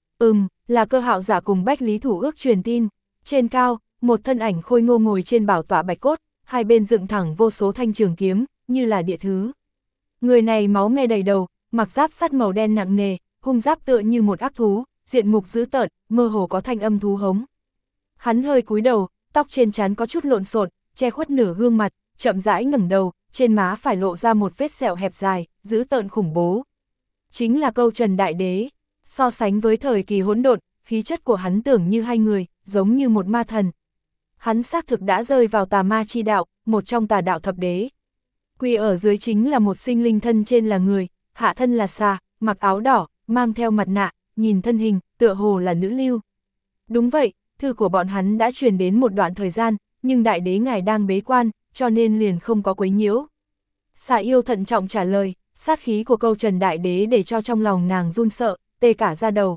Là Cơ Hạo Giả cùng Bách Lý Thủ Ước truyền tin. Trên cao, một thân ảnh khôi ngô ngồi trên bảo tọa bạch cốt, hai bên dựng thẳng vô số thanh trường kiếm, như là địa thứ. Người này máu me đầy đầu, mặc giáp sắt màu đen nặng nề, hung giáp tựa như một ác thú, diện mục dữ tợn, mơ hồ có thanh âm thú hống. Hắn hơi cúi đầu, tóc trên trán có chút lộn xộn, che khuất nửa gương mặt, chậm rãi ngẩng đầu, trên má phải lộ ra một vết sẹo hẹp dài, dữ tợn khủng bố. Chính là Câu Trần Đại Đế. So sánh với thời kỳ hỗn độn, khí chất của hắn tưởng như hai người, giống như một ma thần. Hắn xác thực đã rơi vào tà ma chi đạo, một trong tà đạo thập đế. Quỳ ở dưới chính là một sinh linh, thân trên là người, hạ thân là xà, mặc áo đỏ, mang theo mặt nạ, nhìn thân hình, tựa hồ là nữ lưu. Đúng vậy, thư của bọn hắn đã truyền đến một đoạn thời gian, nhưng đại đế ngài đang bế quan, cho nên liền không có quấy nhiễu. Xà yêu thận trọng trả lời, sát khí của Câu Trần Đại Đế để cho trong lòng nàng run sợ, tê cả da đầu.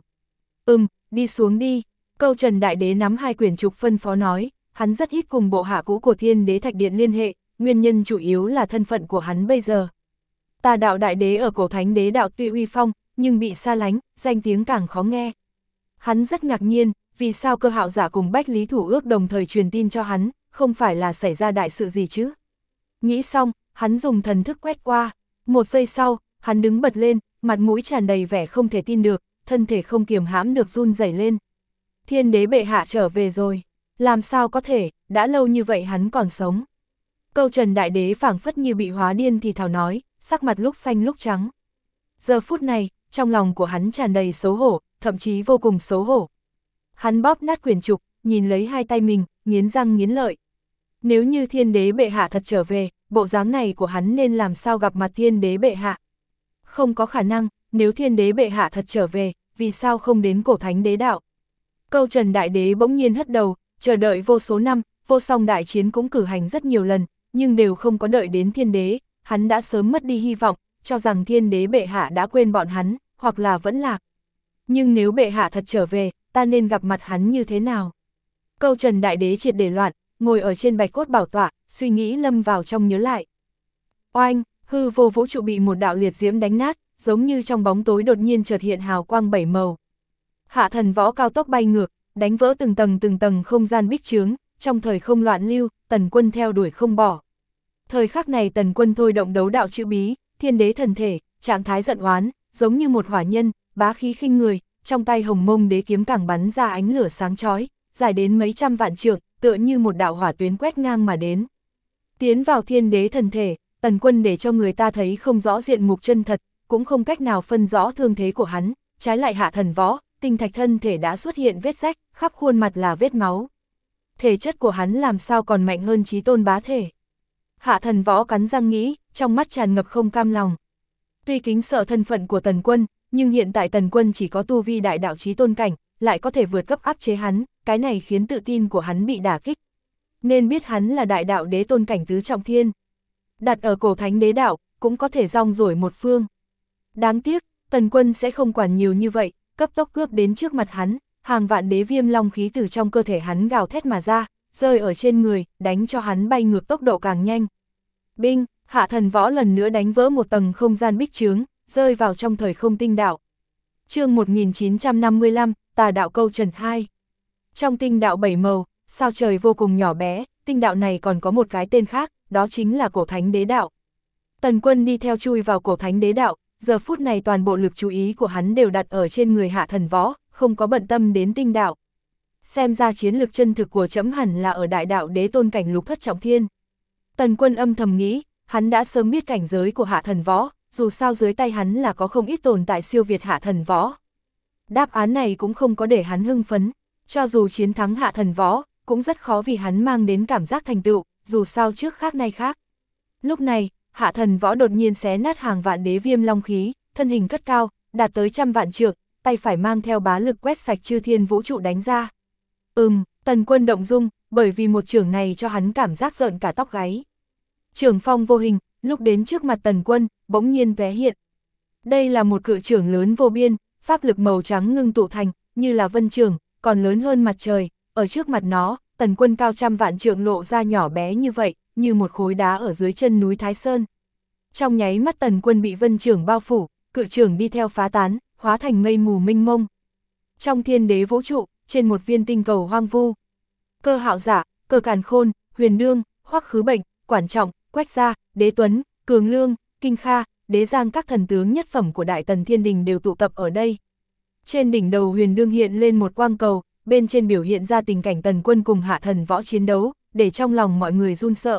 Đi xuống đi. Câu Trần Đại Đế nắm hai quyển trục phân phó nói, hắn rất ít cùng bộ hạ cũ của Thiên Đế Thạch Điện liên hệ, nguyên nhân chủ yếu là thân phận của hắn bây giờ. Tà đạo đại đế ở cổ thánh đế đạo tuy uy phong, nhưng bị xa lánh, danh tiếng càng khó nghe. Hắn rất ngạc nhiên, vì sao Cơ Hạo Giả cùng Bách Lý Thủ Ước đồng thời truyền tin cho hắn, không phải là xảy ra đại sự gì chứ. Nghĩ xong, hắn dùng thần thức quét qua, một giây sau, hắn đứng bật lên, mặt mũi tràn đầy vẻ không thể tin được, thân thể không kiềm hãm được run rẩy lên. Thiên đế bệ hạ trở về rồi, làm sao có thể, đã lâu như vậy hắn còn sống. Câu Trần Đại Đế phảng phất như bị hóa điên thì thào nói, sắc mặt lúc xanh lúc trắng. Giờ phút này, trong lòng của hắn tràn đầy xấu hổ, thậm chí vô cùng xấu hổ. Hắn bóp nát quyển trục, nhìn lấy hai tay mình, nghiến răng nghiến lợi. Nếu như Thiên Đế bệ hạ thật trở về, bộ dáng này của hắn nên làm sao gặp mặt Thiên Đế bệ hạ? Không có khả năng, nếu Thiên Đế bệ hạ thật trở về, vì sao không đến cổ thánh đế đạo? Câu Trần Đại Đế bỗng nhiên hất đầu, chờ đợi vô số năm, vô song đại chiến cũng cử hành rất nhiều lần, nhưng đều không có đợi đến Thiên Đế, hắn đã sớm mất đi hy vọng, cho rằng Thiên Đế bệ hạ đã quên bọn hắn, hoặc là vẫn lạc. Nhưng nếu bệ hạ thật trở về, ta nên gặp mặt hắn như thế nào? Câu Trần Đại Đế triệt để loạn, ngồi ở trên bạch cốt bảo tọa, suy nghĩ lâm vào trong nhớ lại. Oanh, hư vô vũ trụ bị một đạo liệt diễm đánh nát, giống như trong bóng tối đột nhiên chợt hiện hào quang bảy màu. Hạ Thần Võ cao tốc bay ngược, đánh vỡ từng tầng không gian bích chướng, trong thời không loạn lưu, Tần Quân theo đuổi không bỏ. Thời khắc này Tần Quân thôi động đấu đạo chữ bí, thiên đế thần thể, trạng thái giận oán, giống như một hỏa nhân, bá khí khinh người, trong tay hồng mông đế kiếm càng bắn ra ánh lửa sáng chói, dài đến mấy trăm vạn trượng, tựa như một đạo hỏa tuyến quét ngang mà đến. Tiến vào thiên đế thần thể, Tần Quân để cho người ta thấy không rõ diện mục chân thật, cũng không cách nào phân rõ thương thế của hắn, trái lại Hạ Thần Võ, tinh thạch thân thể đã xuất hiện vết rách, khắp khuôn mặt là vết máu. Thể chất của hắn làm sao còn mạnh hơn chí tôn bá thể. Hạ Thần Võ cắn răng nghĩ, trong mắt tràn ngập không cam lòng. Tuy kính sợ thân phận của Tần Quân, nhưng hiện tại Tần Quân chỉ có tu vi đại đạo chí tôn cảnh, lại có thể vượt cấp áp chế hắn, cái này khiến tự tin của hắn bị đả kích. Nên biết hắn là đại đạo đế tôn cảnh tứ trọng thiên. Đặt ở cổ thánh đế đạo, cũng có thể rong ruổi một phương. Đáng tiếc, Tần Quân sẽ không quản nhiều như vậy, cấp tốc cướp đến trước mặt hắn, hàng vạn đế viêm long khí từ trong cơ thể hắn gào thét mà ra, rơi ở trên người, đánh cho hắn bay ngược tốc độ càng nhanh. Binh, Hạ Thần Võ lần nữa đánh vỡ một tầng không gian bích chướng, rơi vào trong thời không tinh đạo. Chương 1955, Tà đạo câu trần 2. Trong tinh đạo bảy màu, sao trời vô cùng nhỏ bé, tinh đạo này còn có một cái tên khác, đó chính là cổ thánh đế đạo. Tần Quân đi theo chui vào cổ thánh đế đạo, giờ phút này toàn bộ lực chú ý của hắn đều đặt ở trên người Hạ Thần Võ, không có bận tâm đến tinh đạo. Xem ra chiến lược chân thực của trẫm hẳn là ở đại đạo đế tôn cảnh lục thất trọng thiên. Tần Quân âm thầm nghĩ, hắn đã sớm biết cảnh giới của hạ thần võ, dù sao dưới tay hắn là có không ít tồn tại siêu việt hạ thần võ. Đáp án này cũng không có để hắn hưng phấn, cho dù chiến thắng hạ thần võ, cũng rất khó vì hắn mang đến cảm giác thành tựu, dù sao trước khác nay khác. Lúc này, hạ thần võ đột nhiên xé nát hàng vạn đế viêm long khí, thân hình cất cao, đạt tới 100 vạn trượng, tay phải mang theo bá lực quét sạch chư thiên vũ trụ đánh ra. Tần Quân động dung, bởi vì một chưởng này cho hắn cảm giác rợn cả tóc gáy. Chưởng phong vô hình, lúc đến trước mặt Tần Quân, bỗng nhiên tóe hiện. Đây là một cự chưởng lớn vô biên, pháp lực màu trắng ngưng tụ thành, như là vân chưởng, còn lớn hơn mặt trời, ở trước mặt nó, Tần Quân cao 100 vạn trượng lộ ra nhỏ bé như vậy, như một khối đá ở dưới chân núi Thái Sơn. Trong nháy mắt Tần Quân bị vân chưởng bao phủ, cự chưởng đi theo phá tán, hóa thành mây mù mênh mông. Trong thiên đế vũ trụ, trên một viên tinh cầu hoang vu, Cơ Hạo Giả, Cơ Càn Khôn, Huyền Đương, Hoắc Khứ Bệnh, Quản Trọng, Quách Gia, Đế Tuấn, Cường Lương, Kinh Kha, Đế Giang các thần tướng nhất phẩm của Đại Tần Thiên Đình đều tụ tập ở đây. Trên đỉnh đầu Huyền Đương hiện lên một quang cầu, bên trên biểu hiện ra tình cảnh Tần Quân cùng hạ thần võ chiến đấu, để trong lòng mọi người run sợ.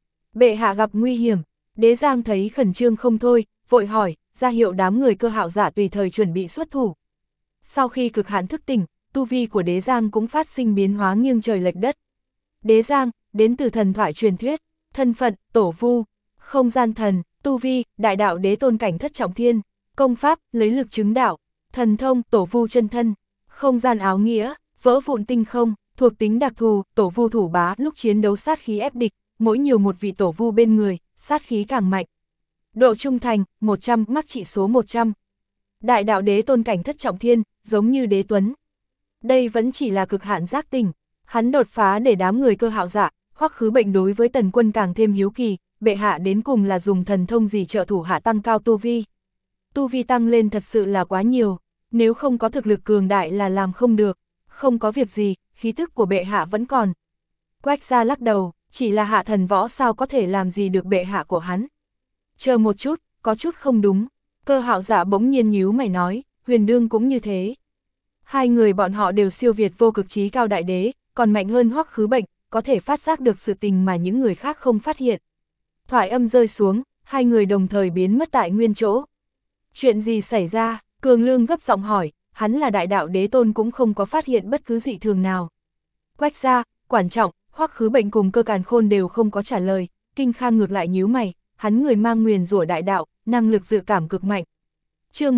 Bệ hạ gặp nguy hiểm, Đế Giang thấy khẩn trương không thôi, vội hỏi, ra hiệu đám người Cơ Hạo Giả tùy thời chuẩn bị xuất thủ. Sau khi cực hạn thức tỉnh, tu vi của Đế Giang cũng phát sinh biến hóa nghiêng trời lệch đất. Đế Giang, đến từ thần thoại truyền thuyết, thân phận, tổ vu, không gian thần, tu vi, đại đạo đế tôn cảnh thất trọng thiên, công pháp, lấy lực chứng đạo, thần thông, tổ vu chân thân, không gian áo nghĩa, vỡ vụn tinh không, thuộc tính đặc thù, tổ vu thủ bá, lúc chiến đấu sát khí ép địch, mỗi nhiều một vị tổ vu bên người, sát khí càng mạnh. Độ trung thành, 100, mắc trị số 100. Đại đạo đế tôn cảnh thất trọng thiên, giống như Đế Tuấn. Đây vẫn chỉ là cực hạn giác tỉnh, hắn đột phá để đám người Cơ Hạo Giả, Hoắc Khứ Bệnh đối với Tần Quân càng thêm hiếu kỳ, bệ hạ đến cùng là dùng thần thông gì trợ thủ hạ tăng cao tu vi. Tu vi tăng lên thật sự là quá nhiều, nếu không có thực lực cường đại là làm không được, không có việc gì, khí tức của bệ hạ vẫn còn. Quách Gia lắc đầu, chỉ là hạ thần võ sao có thể làm gì được bệ hạ của hắn. Chờ một chút, có chút không đúng, Cơ Hạo Giả bỗng nhiên nhíu mày nói, Huyền Đương cũng như thế. Hai người bọn họ đều siêu việt vô cực chí cao đại đế, còn mạnh hơn Hoắc Khứ Bệnh, có thể phát giác được sự tình mà những người khác không phát hiện. Thoại âm rơi xuống, hai người đồng thời biến mất tại nguyên chỗ. Chuyện gì xảy ra? Cường Lương gấp giọng hỏi, hắn là đại đạo đế tôn cũng không có phát hiện bất cứ dị thường nào. Quách Gia, Quản Trọng, Hoắc Khứ Bệnh cùng Cơ Càn Khôn đều không có trả lời, Kinh Kha ngược lại nhíu mày, hắn người mang nguyền rủa đại đạo, năng lực dự cảm cực mạnh. Chương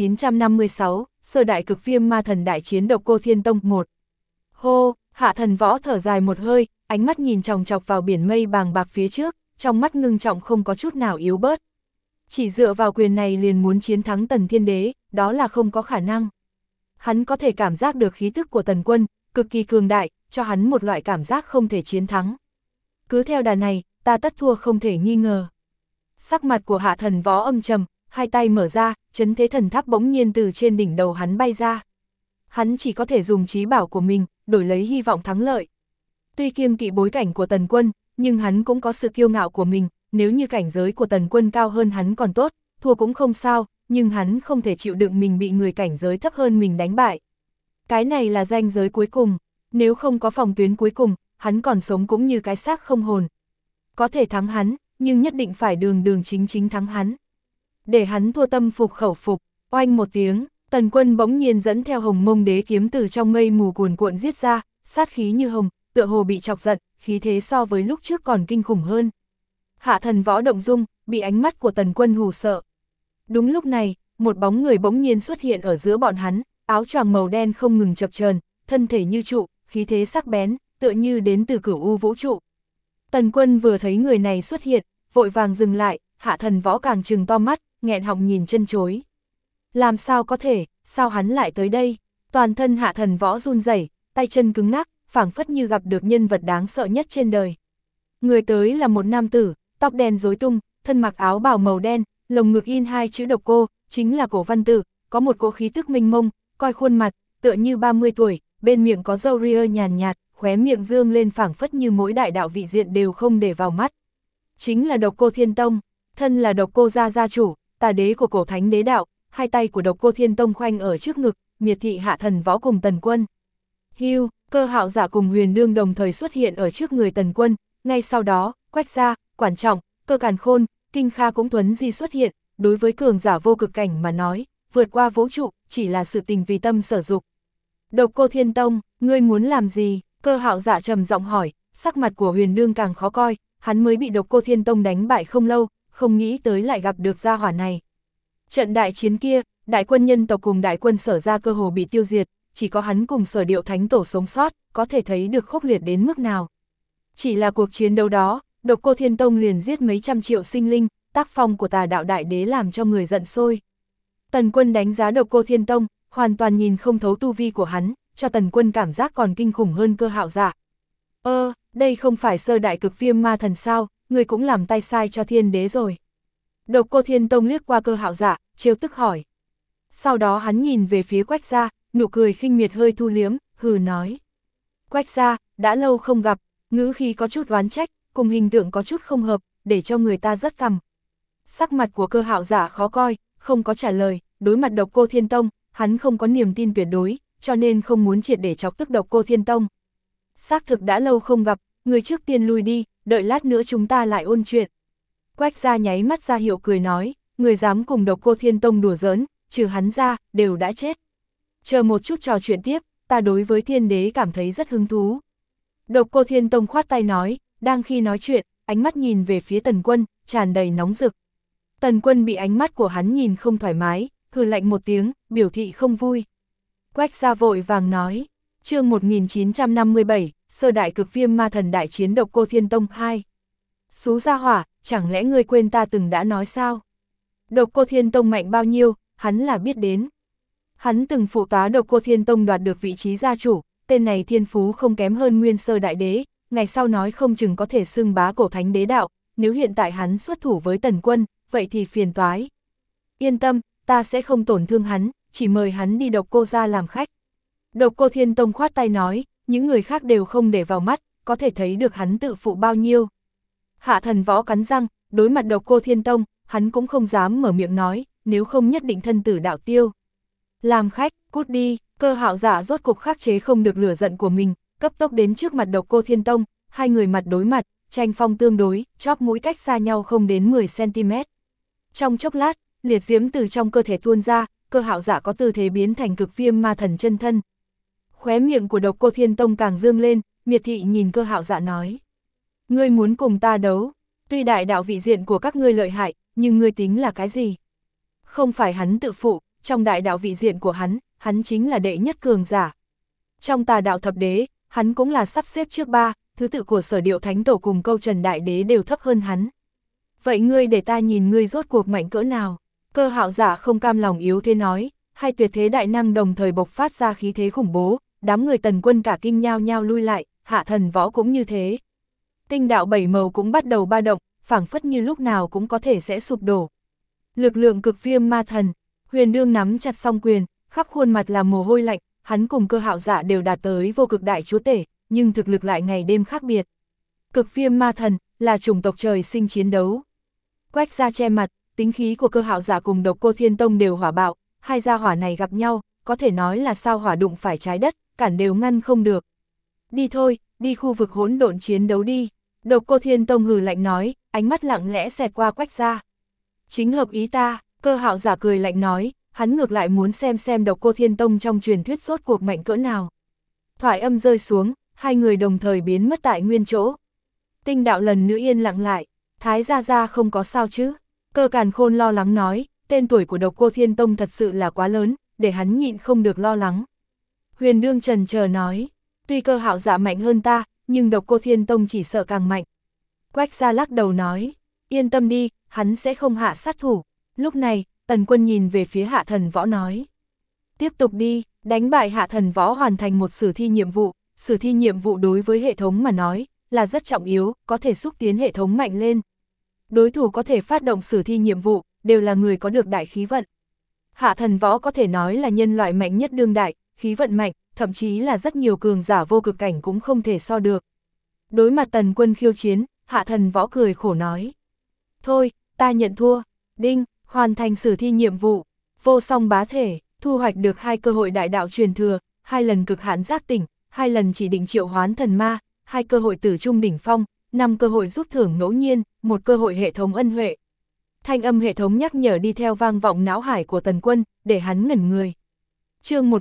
1956, Sơ đại cực viêm ma thần đại chiến Độc Cô Thiên Tông 1. Hô, hạ thần võ thở dài một hơi, ánh mắt nhìn chòng chọc vào biển mây bàng bạc phía trước, trong mắt ngưng trọng không có chút nào yếu bớt. Chỉ dựa vào quyền này liền muốn chiến thắng Tần Thiên Đế, đó là không có khả năng. Hắn có thể cảm giác được khí tức của Tần Quân, cực kỳ cường đại, cho hắn một loại cảm giác không thể chiến thắng. Cứ theo đà này, ta tất thua không thể nghi ngờ. Sắc mặt của hạ thần võ âm trầm, hai tay mở ra, chấn thế thần tháp bỗng nhiên từ trên đỉnh đầu hắn bay ra. Hắn chỉ có thể dùng trí bảo của mình, đổi lấy hy vọng thắng lợi. Tuy kiêng kỵ bối cảnh của Tần Quân, nhưng hắn cũng có sự kiêu ngạo của mình, nếu như cảnh giới của Tần Quân cao hơn hắn còn tốt, thua cũng không sao, nhưng hắn không thể chịu đựng mình bị người cảnh giới thấp hơn mình đánh bại. Cái này là ranh giới cuối cùng, nếu không có phòng tuyến cuối cùng, hắn còn sống cũng như cái xác không hồn. Có thể thắng hắn, nhưng nhất định phải đường đường chính chính thắng hắn. Để hắn thua tâm phục khẩu phục, oanh một tiếng, Tần Quân bỗng nhiên dẫn theo Hồng Mông Đế kiếm từ trong mây mù cuồn cuộn giết ra, sát khí như hồng, tựa hồ bị chọc giận, khí thế so với lúc trước còn kinh khủng hơn. Hạ thần võ động dung, bị ánh mắt của Tần Quân hù sợ. Đúng lúc này, một bóng người bỗng nhiên xuất hiện ở giữa bọn hắn, áo choàng màu đen không ngừng chập chờn, thân thể như trụ, khí thế sắc bén, tựa như đến từ cửu u vũ trụ. Tần Quân vừa thấy người này xuất hiện, vội vàng dừng lại, hạ thần võ càng trừng to mắt, nghẹn họng nhìn chân chối. Làm sao có thể, sao hắn lại tới đây? Toàn thân hạ thần võ run rẩy, tay chân cứng ngắc, phảng phất như gặp được nhân vật đáng sợ nhất trên đời. Người tới là một nam tử, tóc đen rối tung, thân mặc áo bào màu đen, lồng ngực in hai chữ Độc Cô, chính là Cổ Văn Tử, có một cỗ khí tức mênh mông, coi khuôn mặt, tựa như 30 tuổi, bên miệng có râu ria nhàn nhạt, khóe miệng dương lên phảng phất như mỗi đại đạo vị diện đều không để vào mắt. Chính là Độc Cô Thiên Tông, thân là Độc Cô gia gia chủ, tà đế của Cổ Thánh Đế đạo, hai tay của Độc Cô Thiên Tông khoanh ở trước ngực, miệt thị Hạ Thần Võ cùng Tần Quân. Hưu, Cơ Hạo Giả cùng Huyền Đương đồng thời xuất hiện ở trước người Tần Quân, ngay sau đó, Quách Gia, Quản Trọng, Cơ Càn Khôn, Kinh Kha cũng thuấn di xuất hiện, đối với cường giả vô cực cảnh mà nói, vượt qua vũ trụ, chỉ là sự tình vì tâm sở dục. Độc Cô Thiên Tông, ngươi muốn làm gì? Cơ Hạo Giả trầm giọng hỏi, sắc mặt của Huyền Đương càng khó coi, hắn mới bị Độc Cô Thiên Tông đánh bại không lâu, không nghĩ tới lại gặp được gia hỏa này. Trận đại chiến kia, đại quân nhân tộc cùng đại quân Sở Gia cơ hồ bị tiêu diệt, chỉ có hắn cùng Sở Điệu Thánh Tổ sống sót, có thể thấy được khốc liệt đến mức nào. Chỉ là cuộc chiến đấu đó, Độc Cô Thiên Tông liền giết mấy trăm triệu sinh linh, tác phong của Tà Đạo Đại Đế làm cho người giận sôi. Tần Quân đánh giá Độc Cô Thiên Tông, hoàn toàn nhìn không thấu tu vi của hắn, cho Tần Quân cảm giác còn kinh khủng hơn Cơ Hạo Giả. Đây không phải sơ đại cực viêm ma thần sao, người cũng làm tay sai cho Thiên Đế rồi. Độc Cô Thiên Tông liếc qua Cơ Hạo Giả, trêu tức hỏi. Sau đó hắn nhìn về phía Quách Gia, nụ cười khinh miệt hơi thu liếm, hừ nói. Quách Gia, đã lâu không gặp, ngữ khí có chút oán trách, cùng hình tượng có chút không hợp, để cho người ta rất cằm. Sắc mặt của Cơ Hạo Giả khó coi, không có trả lời, đối mặt Độc Cô Thiên Tông, hắn không có niềm tin tuyệt đối, cho nên không muốn triệt để chọc tức Độc Cô Thiên Tông. Xác thực đã lâu không gặp, người trước tiên lui đi, đợi lát nữa chúng ta lại ôn chuyện. Quách Gia nháy mắt ra hiệu cười nói, người dám cùng Độc Cô Thiên Tông đùa giỡn, trừ hắn ra, đều đã chết. Chờ một chút trò chuyện tiếp, ta đối với Thiên Đế cảm thấy rất hứng thú. Độc Cô Thiên Tông khoát tay nói, đang khi nói chuyện, ánh mắt nhìn về phía Tần Quân, tràn đầy nóng rực. Tần Quân bị ánh mắt của hắn nhìn không thoải mái, hừ lạnh một tiếng, biểu thị không vui. Quách Gia vội vàng nói, chương 1957, sơ đại cực viêm ma thần đại chiến Độc Cô Thiên Tông 2. Xú gia hỏa, chẳng lẽ ngươi quên ta từng đã nói sao? Độc Cô Thiên Tông mạnh bao nhiêu, hắn là biết đến. Hắn từng phụ tá Độc Cô Thiên Tông đoạt được vị trí gia chủ, tên này thiên phú không kém hơn Nguyên Sơ Đại Đế, ngày sau nói không chừng có thể xưng bá cổ thánh đế đạo, nếu hiện tại hắn xuất thủ với Tần Quân, vậy thì phiền toái. Yên tâm, ta sẽ không tổn thương hắn, chỉ mời hắn đi Độc Cô gia làm khách. Độc Cô Thiên Tông khoát tay nói, những người khác đều không để vào mắt, có thể thấy được hắn tự phụ bao nhiêu. Hạ Thần Võ cắn răng, đối mặt Độc Cô Thiên Tông, hắn cũng không dám mở miệng nói, nếu không nhất định thân tử đạo tiêu. Làm khách, cút đi, Cơ Hạo Giả rốt cục khắc chế không được lửa giận của mình, cấp tốc đến trước mặt Độc Cô Thiên Tông, hai người mặt đối mặt, tranh phong tương đối, chóp mũi cách xa nhau không đến 10 cm. Trong chốc lát, liệt diễm từ trong cơ thể tuôn ra, Cơ Hạo Giả có tư thế biến thành cực viêm ma thần chân thân. Khóe miệng của Độc Cô Thiên Tông càng dương lên, miệt thị nhìn Cơ Hạo Giả nói. Ngươi muốn cùng ta đấu, tuy đại đạo vị diện của các ngươi lợi hại, nhưng ngươi tính là cái gì? Không phải hắn tự phụ, trong đại đạo vị diện của hắn chính là đệ nhất cường giả. Trong Tà Đạo Thập Đế, hắn cũng là sắp xếp trước 3, thứ tự của Sở Điệu Thánh Tổ cùng Câu Trần Đại Đế đều thấp hơn hắn. Vậy ngươi để ta nhìn ngươi rốt cuộc mạnh cỡ nào? Cơ Hạo Giả không cam lòng yếu thế nói, hai tuyệt thế đại năng đồng thời bộc phát ra khí thế khủng bố, đám người Tần Quân cả kinh nhao nhao lui lại, Hạ Thần Võ cũng như thế. Tinh đạo bảy màu cũng bắt đầu ba động, phảng phất như lúc nào cũng có thể sẽ sụp đổ. Lực lượng cực viêm ma thần, Huyền Đương nắm chặt song quyền, khắp khuôn mặt là mồ hôi lạnh, hắn cùng Cơ Hạo Giả đều đạt tới vô cực đại chúa tể, nhưng thực lực lại ngày đêm khác biệt. Cực viêm ma thần là chủng tộc trời sinh chiến đấu. Quách Gia che mặt, tính khí của Cơ Hạo Giả cùng Độc Cô Thiên Tông đều hỏa bạo, hai gia hỏa này gặp nhau, có thể nói là sao hỏa đụng phải trái đất, cản đều ngăn không được. Đi thôi, đi khu vực hỗn độn chiến đấu đi. Độc Cô Thiên Tông hừ lạnh nói, ánh mắt lặng lẽ xẹt qua Quách Gia. Chính hợp ý ta, Cơ Hạo Giả cười lạnh nói, hắn ngược lại muốn xem Độc Cô Thiên Tông trong truyền thuyết rốt cuộc mạnh cỡ nào. Thoại âm rơi xuống, hai người đồng thời biến mất tại nguyên chỗ. Tinh đạo lần nữa yên lặng lại, Thái Gia không có sao chứ? Cơ Càn Khôn lo lắng nói, tên tuổi của Độc Cô Thiên Tông thật sự là quá lớn, để hắn nhịn không được lo lắng. Huyền Đương chần chờ nói, tuy Cơ Hạo Giả mạnh hơn ta, nhưng Độc Cô Thiên Tông chỉ sợ càng mạnh. Quách Gia lắc đầu nói, yên tâm đi, hắn sẽ không hạ sát thủ. Lúc này, Tần Quân nhìn về phía Hạ Thần Võ nói, tiếp tục đi, đánh bại Hạ Thần Võ hoàn thành một sử thi nhiệm vụ. Sử thi nhiệm vụ đối với hệ thống mà nói, là rất trọng yếu, có thể xúc tiến hệ thống mạnh lên. Đối thủ có thể phát động sử thi nhiệm vụ, đều là người có được đại khí vận. Hạ Thần Võ có thể nói là nhân loại mạnh nhất đương đại, khí vận mạnh, thậm chí là rất nhiều cường giả vô cực cảnh cũng không thể so được. Đối mặt Tần Quân khiêu chiến, Hạ Thần Võ cười khổ nói, thôi, ta nhận thua. Đinh, hoàn thành sử thi nhiệm vụ, vô song bá thể. thu hoạch được 2 cơ hội đại đạo truyền thừa, 2 lần cực hạn giác tỉnh, 2 lần chỉ định triệu hoán thần ma, 2 cơ hội tử trung đỉnh phong, 5 cơ hội rút thưởng ngẫu nhiên, 1 cơ hội hệ thống ân huệ. Thanh âm hệ thống nhắc nhở đi theo vang vọng não hải của Tần Quân, để hắn ngẩn người. Chương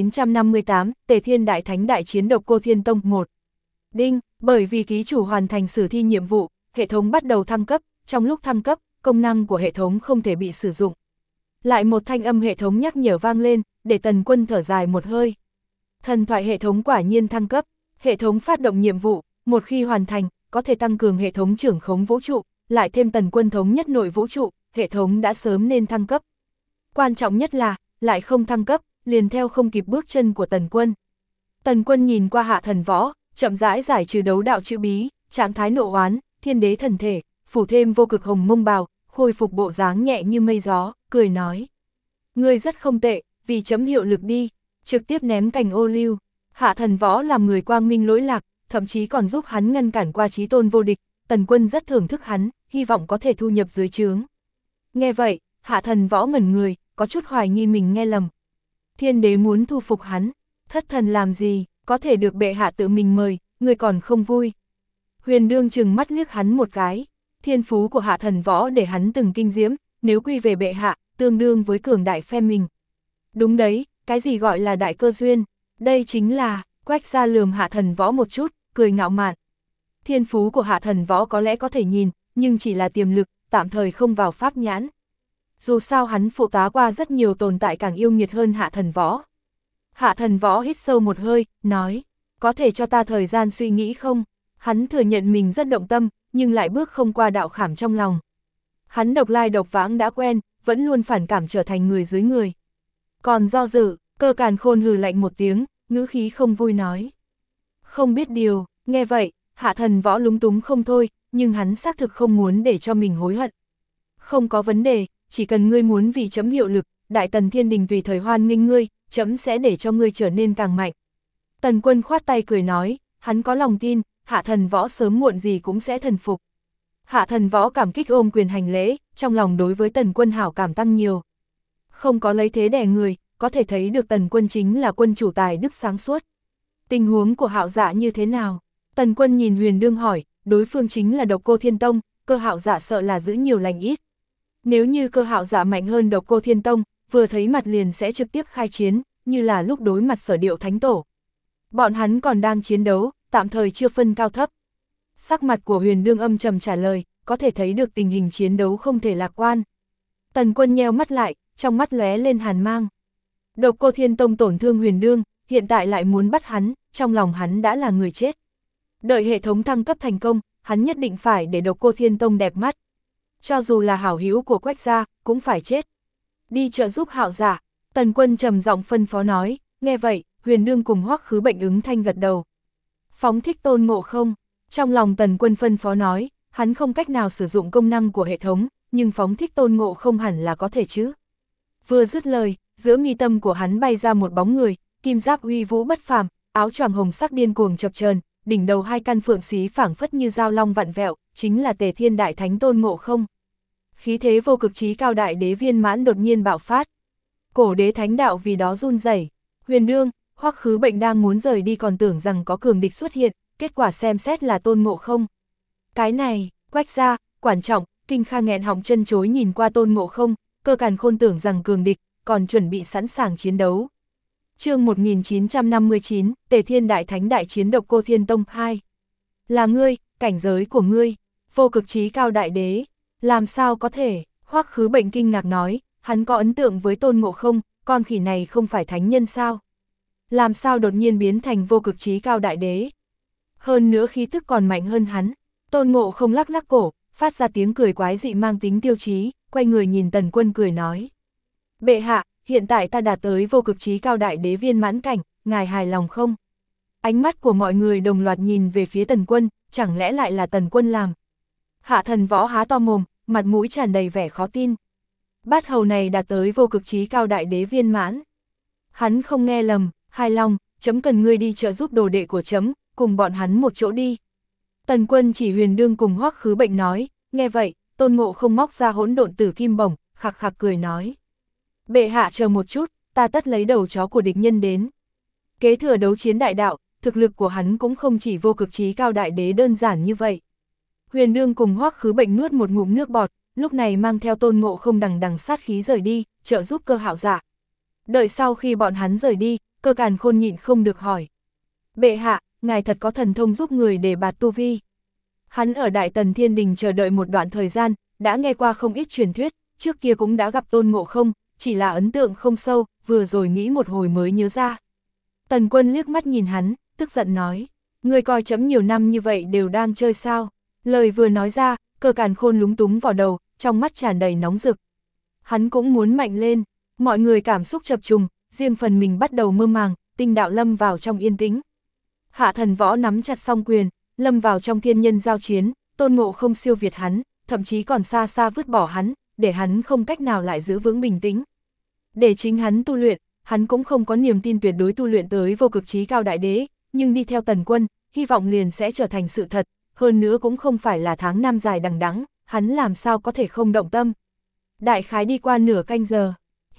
1958, Tề Thiên Đại Thánh Đại Chiến Độc Cô Thiên Tông 1. Đinh, bởi vì ký chủ hoàn thành sử thi nhiệm vụ, hệ thống bắt đầu thăng cấp, trong lúc thăng cấp, công năng của hệ thống không thể bị sử dụng. Lại một thanh âm hệ thống nhắc nhở vang lên, để Tần Quân thở dài một hơi. Thần thoại hệ thống quả nhiên thăng cấp, hệ thống phát động nhiệm vụ, một khi hoàn thành, có thể tăng cường hệ thống trưởng khống vũ trụ, lại thêm Tần Quân thống nhất nội vũ trụ, hệ thống đã sớm nên thăng cấp. Quan trọng nhất là, lại không thăng cấp, liền theo không kịp bước chân của Tần Quân. Tần Quân nhìn qua Hạ Thần Võ, chậm rãi giải trừ đấu đạo chữ bí, trạng thái nộ oán, thiên đế thần thể, phủ thêm vô cực hồng mông bào, khôi phục bộ dáng nhẹ như mây gió, cười nói. Ngươi rất không tệ, vì chấm hiệu lực đi, trực tiếp ném cành ô liu. Hạ Thần Võ làm người quang minh lỗi lạc, thậm chí còn giúp hắn ngăn cản qua chí tôn vô địch, Tần Quân rất thưởng thức hắn, hy vọng có thể thu nhập dưới trướng. Nghe vậy, Hạ Thần Võ ngẩn người, có chút hoài nghi mình nghe lầm. Thiên đế muốn thu phục hắn, thất thần làm gì, có thể được bệ hạ tự mình mời, người còn không vui. Huyền Đương chừng mắt liếc hắn một cái, thiên phú của Hạ Thần Võ để hắn từng kinh diễm, nếu quy về bệ hạ, tương đương với cường đại phe mình. Đúng đấy, cái gì gọi là đại cơ duyên, đây chính là, Quách Gia lườm Hạ Thần Võ một chút, cười ngạo mạn. Thiên phú của Hạ Thần Võ có lẽ có thể nhìn, nhưng chỉ là tiềm lực, tạm thời không vào pháp nhãn. Dù sao hắn phụ tá qua rất nhiều tồn tại càng yêu nghiệt hơn Hạ Thần Võ. Hạ Thần Võ hít sâu một hơi, nói, có thể cho ta thời gian suy nghĩ không? Hắn thừa nhận mình rất động tâm, nhưng lại bước không qua đạo khảm trong lòng. Hắn độc lai độc vãng đã quen, vẫn luôn phản cảm trở thành người dưới người. Còn do dự, Cơ Càn Khôn hừ lạnh một tiếng, ngữ khí không vui nói. Không biết điều, nghe vậy, Hạ Thần Võ lúng túng không thôi, nhưng hắn xác thực không muốn để cho mình hối hận. Không có vấn đề, chỉ cần ngươi muốn vì chấm hiệu lực, Đại Tần Thiên Đình tùy thời hoan nghênh ngươi, chấm sẽ để cho ngươi trở nên càng mạnh. Tần Quân khoát tay cười nói, hắn có lòng tin, Hạ Thần Võ sớm muộn gì cũng sẽ thần phục. Hạ Thần Võ cảm kích ôm quyền hành lễ, trong lòng đối với Tần Quân hảo cảm tăng nhiều. Không có lấy thế đè người, có thể thấy được Tần Quân chính là quân chủ tài đức sáng suốt. Tình huống của Hạo Dạ như thế nào? Tần Quân nhìn Huyền Đương hỏi, đối phương chính là Độc Cô Thiên Tông, Cơ Hạo Dạ sợ là giữ nhiều lành ít. Nếu như Cơ Hạo Dạ mạnh hơn Độc Cô Thiên Tông, vừa thấy mặt liền sẽ trực tiếp khai chiến, như là lúc đối mặt Sở Điệu Thánh Tổ. Bọn hắn còn đang chiến đấu, tạm thời chưa phân cao thấp. Sắc mặt của Huyền Đương âm trầm trả lời, có thể thấy được tình hình chiến đấu không thể lạc quan. Tần Quân nheo mắt lại, trong mắt lóe lên hàn mang. Độc Cô Thiên Tông tổn thương Huyền Đương, hiện tại lại muốn bắt hắn, trong lòng hắn đã là người chết. Đợi hệ thống thăng cấp thành công, hắn nhất định phải để Độc Cô Thiên Tông đẹp mắt. Cho dù là hảo hữu của Quách gia, cũng phải chết. Đi trợ giúp Hạo Dạ, Tần Quân trầm giọng phân phó nói, nghe vậy, Huyền Đương cùng Hoắc Khứ Bệnh ứng thanh gật đầu. Phóng thích Tôn Ngộ Không, trong lòng Tần Quân phân phó nói, hắn không cách nào sử dụng công năng của hệ thống, nhưng phóng thích Tôn Ngộ Không hẳn là có thể chứ. Vừa dứt lời, giữa mi tâm của hắn bay ra một bóng người, kim giáp uy vũ bất phàm, áo choàng hồng sắc điên cuồng chập chờn, đỉnh đầu 2 căn phượng xí phảng phất như dao long vặn vẹo, chính là Tề Thiên Đại Thánh Tôn Ngộ Không. Khí thế vô cực chí cao đại đế viên mãn đột nhiên bạo phát. Cổ đế thánh đạo vì đó run rẩy. Huyền Đương, Hoắc Khứ Bệnh đang muốn rời đi còn tưởng rằng có cường địch xuất hiện, kết quả xem xét là Tôn Ngộ Không. Cái này, Quách gia, Quản Trọng, Kinh Kha nghẹn họng chân chối nhìn qua Tôn Ngộ Không, Cơ Càn Khôn tưởng rằng cường địch, còn chuẩn bị sẵn sàng chiến đấu. Chương 1959, Tề Thiên Đại Thánh Đại Chiến Độc Cô Thiên Tông 2. Là ngươi, cảnh giới của ngươi, vô cực chí cao đại đế, làm sao có thể? Hoắc Khứ Bệnh kinh ngạc nói, hắn có ấn tượng với Tôn Ngộ Không, con khỉ này không phải thánh nhân sao? Làm sao đột nhiên biến thành vô cực chí cao đại đế? Hơn nữa khí tức còn mạnh hơn hắn. Tôn Ngộ Không lắc lắc cổ, phát ra tiếng cười quái dị mang tính tiêu chí, quay người nhìn Tần Quân cười nói. Bệ hạ, hiện tại ta đạt tới vô cực chí cao đại đế viên mãn cảnh, ngài hài lòng không? Ánh mắt của mọi người đồng loạt nhìn về phía Tần Quân, chẳng lẽ lại là Tần Quân làm? Hạ Thần Võ há to mồm, mặt mũi tràn đầy vẻ khó tin. Bát hầu này đạt tới vô cực chí cao đại đế viên mãn. Hắn không nghe lầm, hài lòng, chấm cần ngươi đi trợ giúp đồ đệ của chấm, cùng bọn hắn một chỗ đi. Tần Quân chỉ Huyền Đương cùng Hoắc Khứ Bệnh nói, nghe vậy, Tôn Ngộ Không móc ra hỗn độn tử kim bổng, khặc khặc cười nói. Bệ hạ chờ một chút, ta tất lấy đầu chó của địch nhân đến. Kế thừa đấu chiến đại đạo, thực lực của hắn cũng không chỉ vô cực chí cao đại đế đơn giản như vậy. Huyền Đương cùng Hoắc Khứ Bệnh nuốt một ngụm nước bọt, lúc này mang theo Tôn Ngộ Không đằng đằng sát khí rời đi, trợ giúp Cơ Hạo Dạ. Đợi sau khi bọn hắn rời đi, Cơ Càn Khôn nhịn không được hỏi. Bệ hạ, ngài thật có thần thông giúp người để bạt tu vi. Hắn ở Đại Tần Thiên Đình chờ đợi một đoạn thời gian, đã nghe qua không ít truyền thuyết, trước kia cũng đã gặp Tôn Ngộ Không, chỉ là ấn tượng không sâu, vừa rồi nghĩ một hồi mới nhớ ra. Tần Quân liếc mắt nhìn hắn, tức giận nói, ngươi coi chấm nhiều năm như vậy đều đang chơi sao? Lời vừa nói ra, Cơ Càn Khôn lúng túng vào đầu, trong mắt tràn đầy nóng rực. Hắn cũng muốn mạnh lên, mọi người cảm xúc chập trùng, riêng phần mình bắt đầu mơ màng, tinh đạo lâm vào trong yên tĩnh. Hạ Thần Võ nắm chặt song quyền, lâm vào trong thiên nhân giao chiến, Tôn Ngộ Không siêu việt hắn, thậm chí còn xa xa vứt bỏ hắn, để hắn không cách nào lại giữ vững bình tĩnh. Để chính hắn tu luyện, hắn cũng không có niềm tin tuyệt đối tu luyện tới vô cực chí cao đại đế, nhưng đi theo Tần Quân, hy vọng liền sẽ trở thành sự thật, hơn nữa cũng không phải là tháng năm dài đằng đẵng, hắn làm sao có thể không động tâm. Đại khái đi qua nửa canh giờ,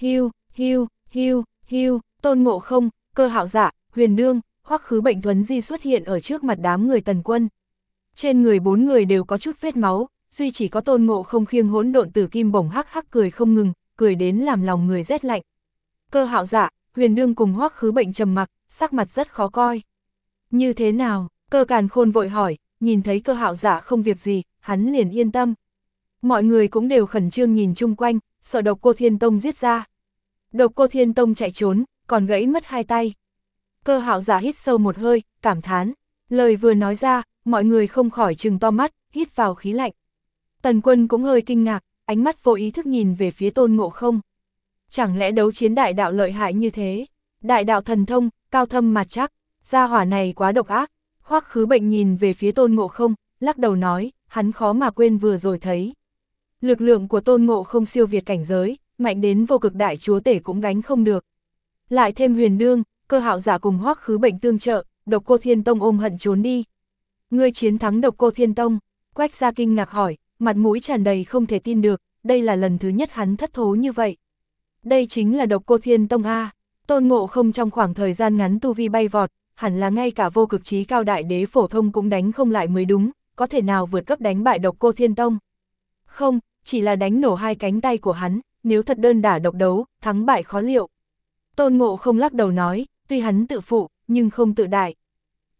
hiu, Tôn Ngộ Không, Cơ Hạo Dạ, Huyền Đương, Hoắc Khứ Bệnh thuấn di xuất hiện ở trước mặt đám người Tần Quân. Trên người 4 người đều có chút vết máu, duy chỉ có Tôn Ngộ Không khiêng hỗn độn tử kim bổng hắc hắc cười không ngừng, cười đến làm lòng người rét lạnh. Cơ Hạo Dạ, Huyền Đương cùng Hoắc Khứ Bệnh trầm mặc, sắc mặt rất khó coi. Như thế nào? Cơ Càn Khôn vội hỏi, nhìn thấy Cơ Hạo Dạ không việc gì, hắn liền yên tâm. Mọi người cũng đều khẩn trương nhìn chung quanh, sợ Độc Cô Thiên Tông giết ra. Độc Cô Thiên Tông chạy trốn, còn gãy mất 2 tay. Cơ Hạo Dạ hít sâu một hơi, cảm thán. Lời vừa nói ra, mọi người không khỏi trừng to mắt, hít vào khí lạnh. Tần Quân cũng hơi kinh ngạc, ánh mắt vô ý thức nhìn về phía Tôn Ngộ Không. Chẳng lẽ đấu chiến đại đạo lợi hại như thế? Đại đạo thần thông, cao thâm mặt chắc, gia hỏa này quá độc ác. Hoắc Khứ Bệnh nhìn về phía Tôn Ngộ Không, lắc đầu nói, hắn khó mà quên vừa rồi thấy. Lực lượng của Tôn Ngộ Không siêu việt cảnh giới, mạnh đến vô cực đại chúa tể cũng gánh không được. Lại thêm Huyền Đương, Cơ Hạo Dạ cùng Hoắc Khứ Bệnh tương trợ, Độc Cô Thiên Tông ôm hận trốn đi. Ngươi chiến thắng Độc Cô Thiên Tông? Quách Gia kinh ngạc hỏi, mặt mũi tràn đầy không thể tin được, đây là lần thứ nhất hắn thất thố như vậy. Đây chính là Độc Cô Thiên Tông a. Tôn Ngộ Không trong khoảng thời gian ngắn tu vi bay vọt, hẳn là ngay cả vô cực chí cao đại đế phổ thông cũng đánh không lại mới đúng, có thể nào vượt cấp đánh bại Độc Cô Thiên Tông? Không, chỉ là đánh nổ 2 cánh tay của hắn, nếu thật đơn đả độc đấu, thắng bại khó liệu. Tôn Ngộ Không lắc đầu nói, tuy hắn tự phụ, nhưng không tự đại.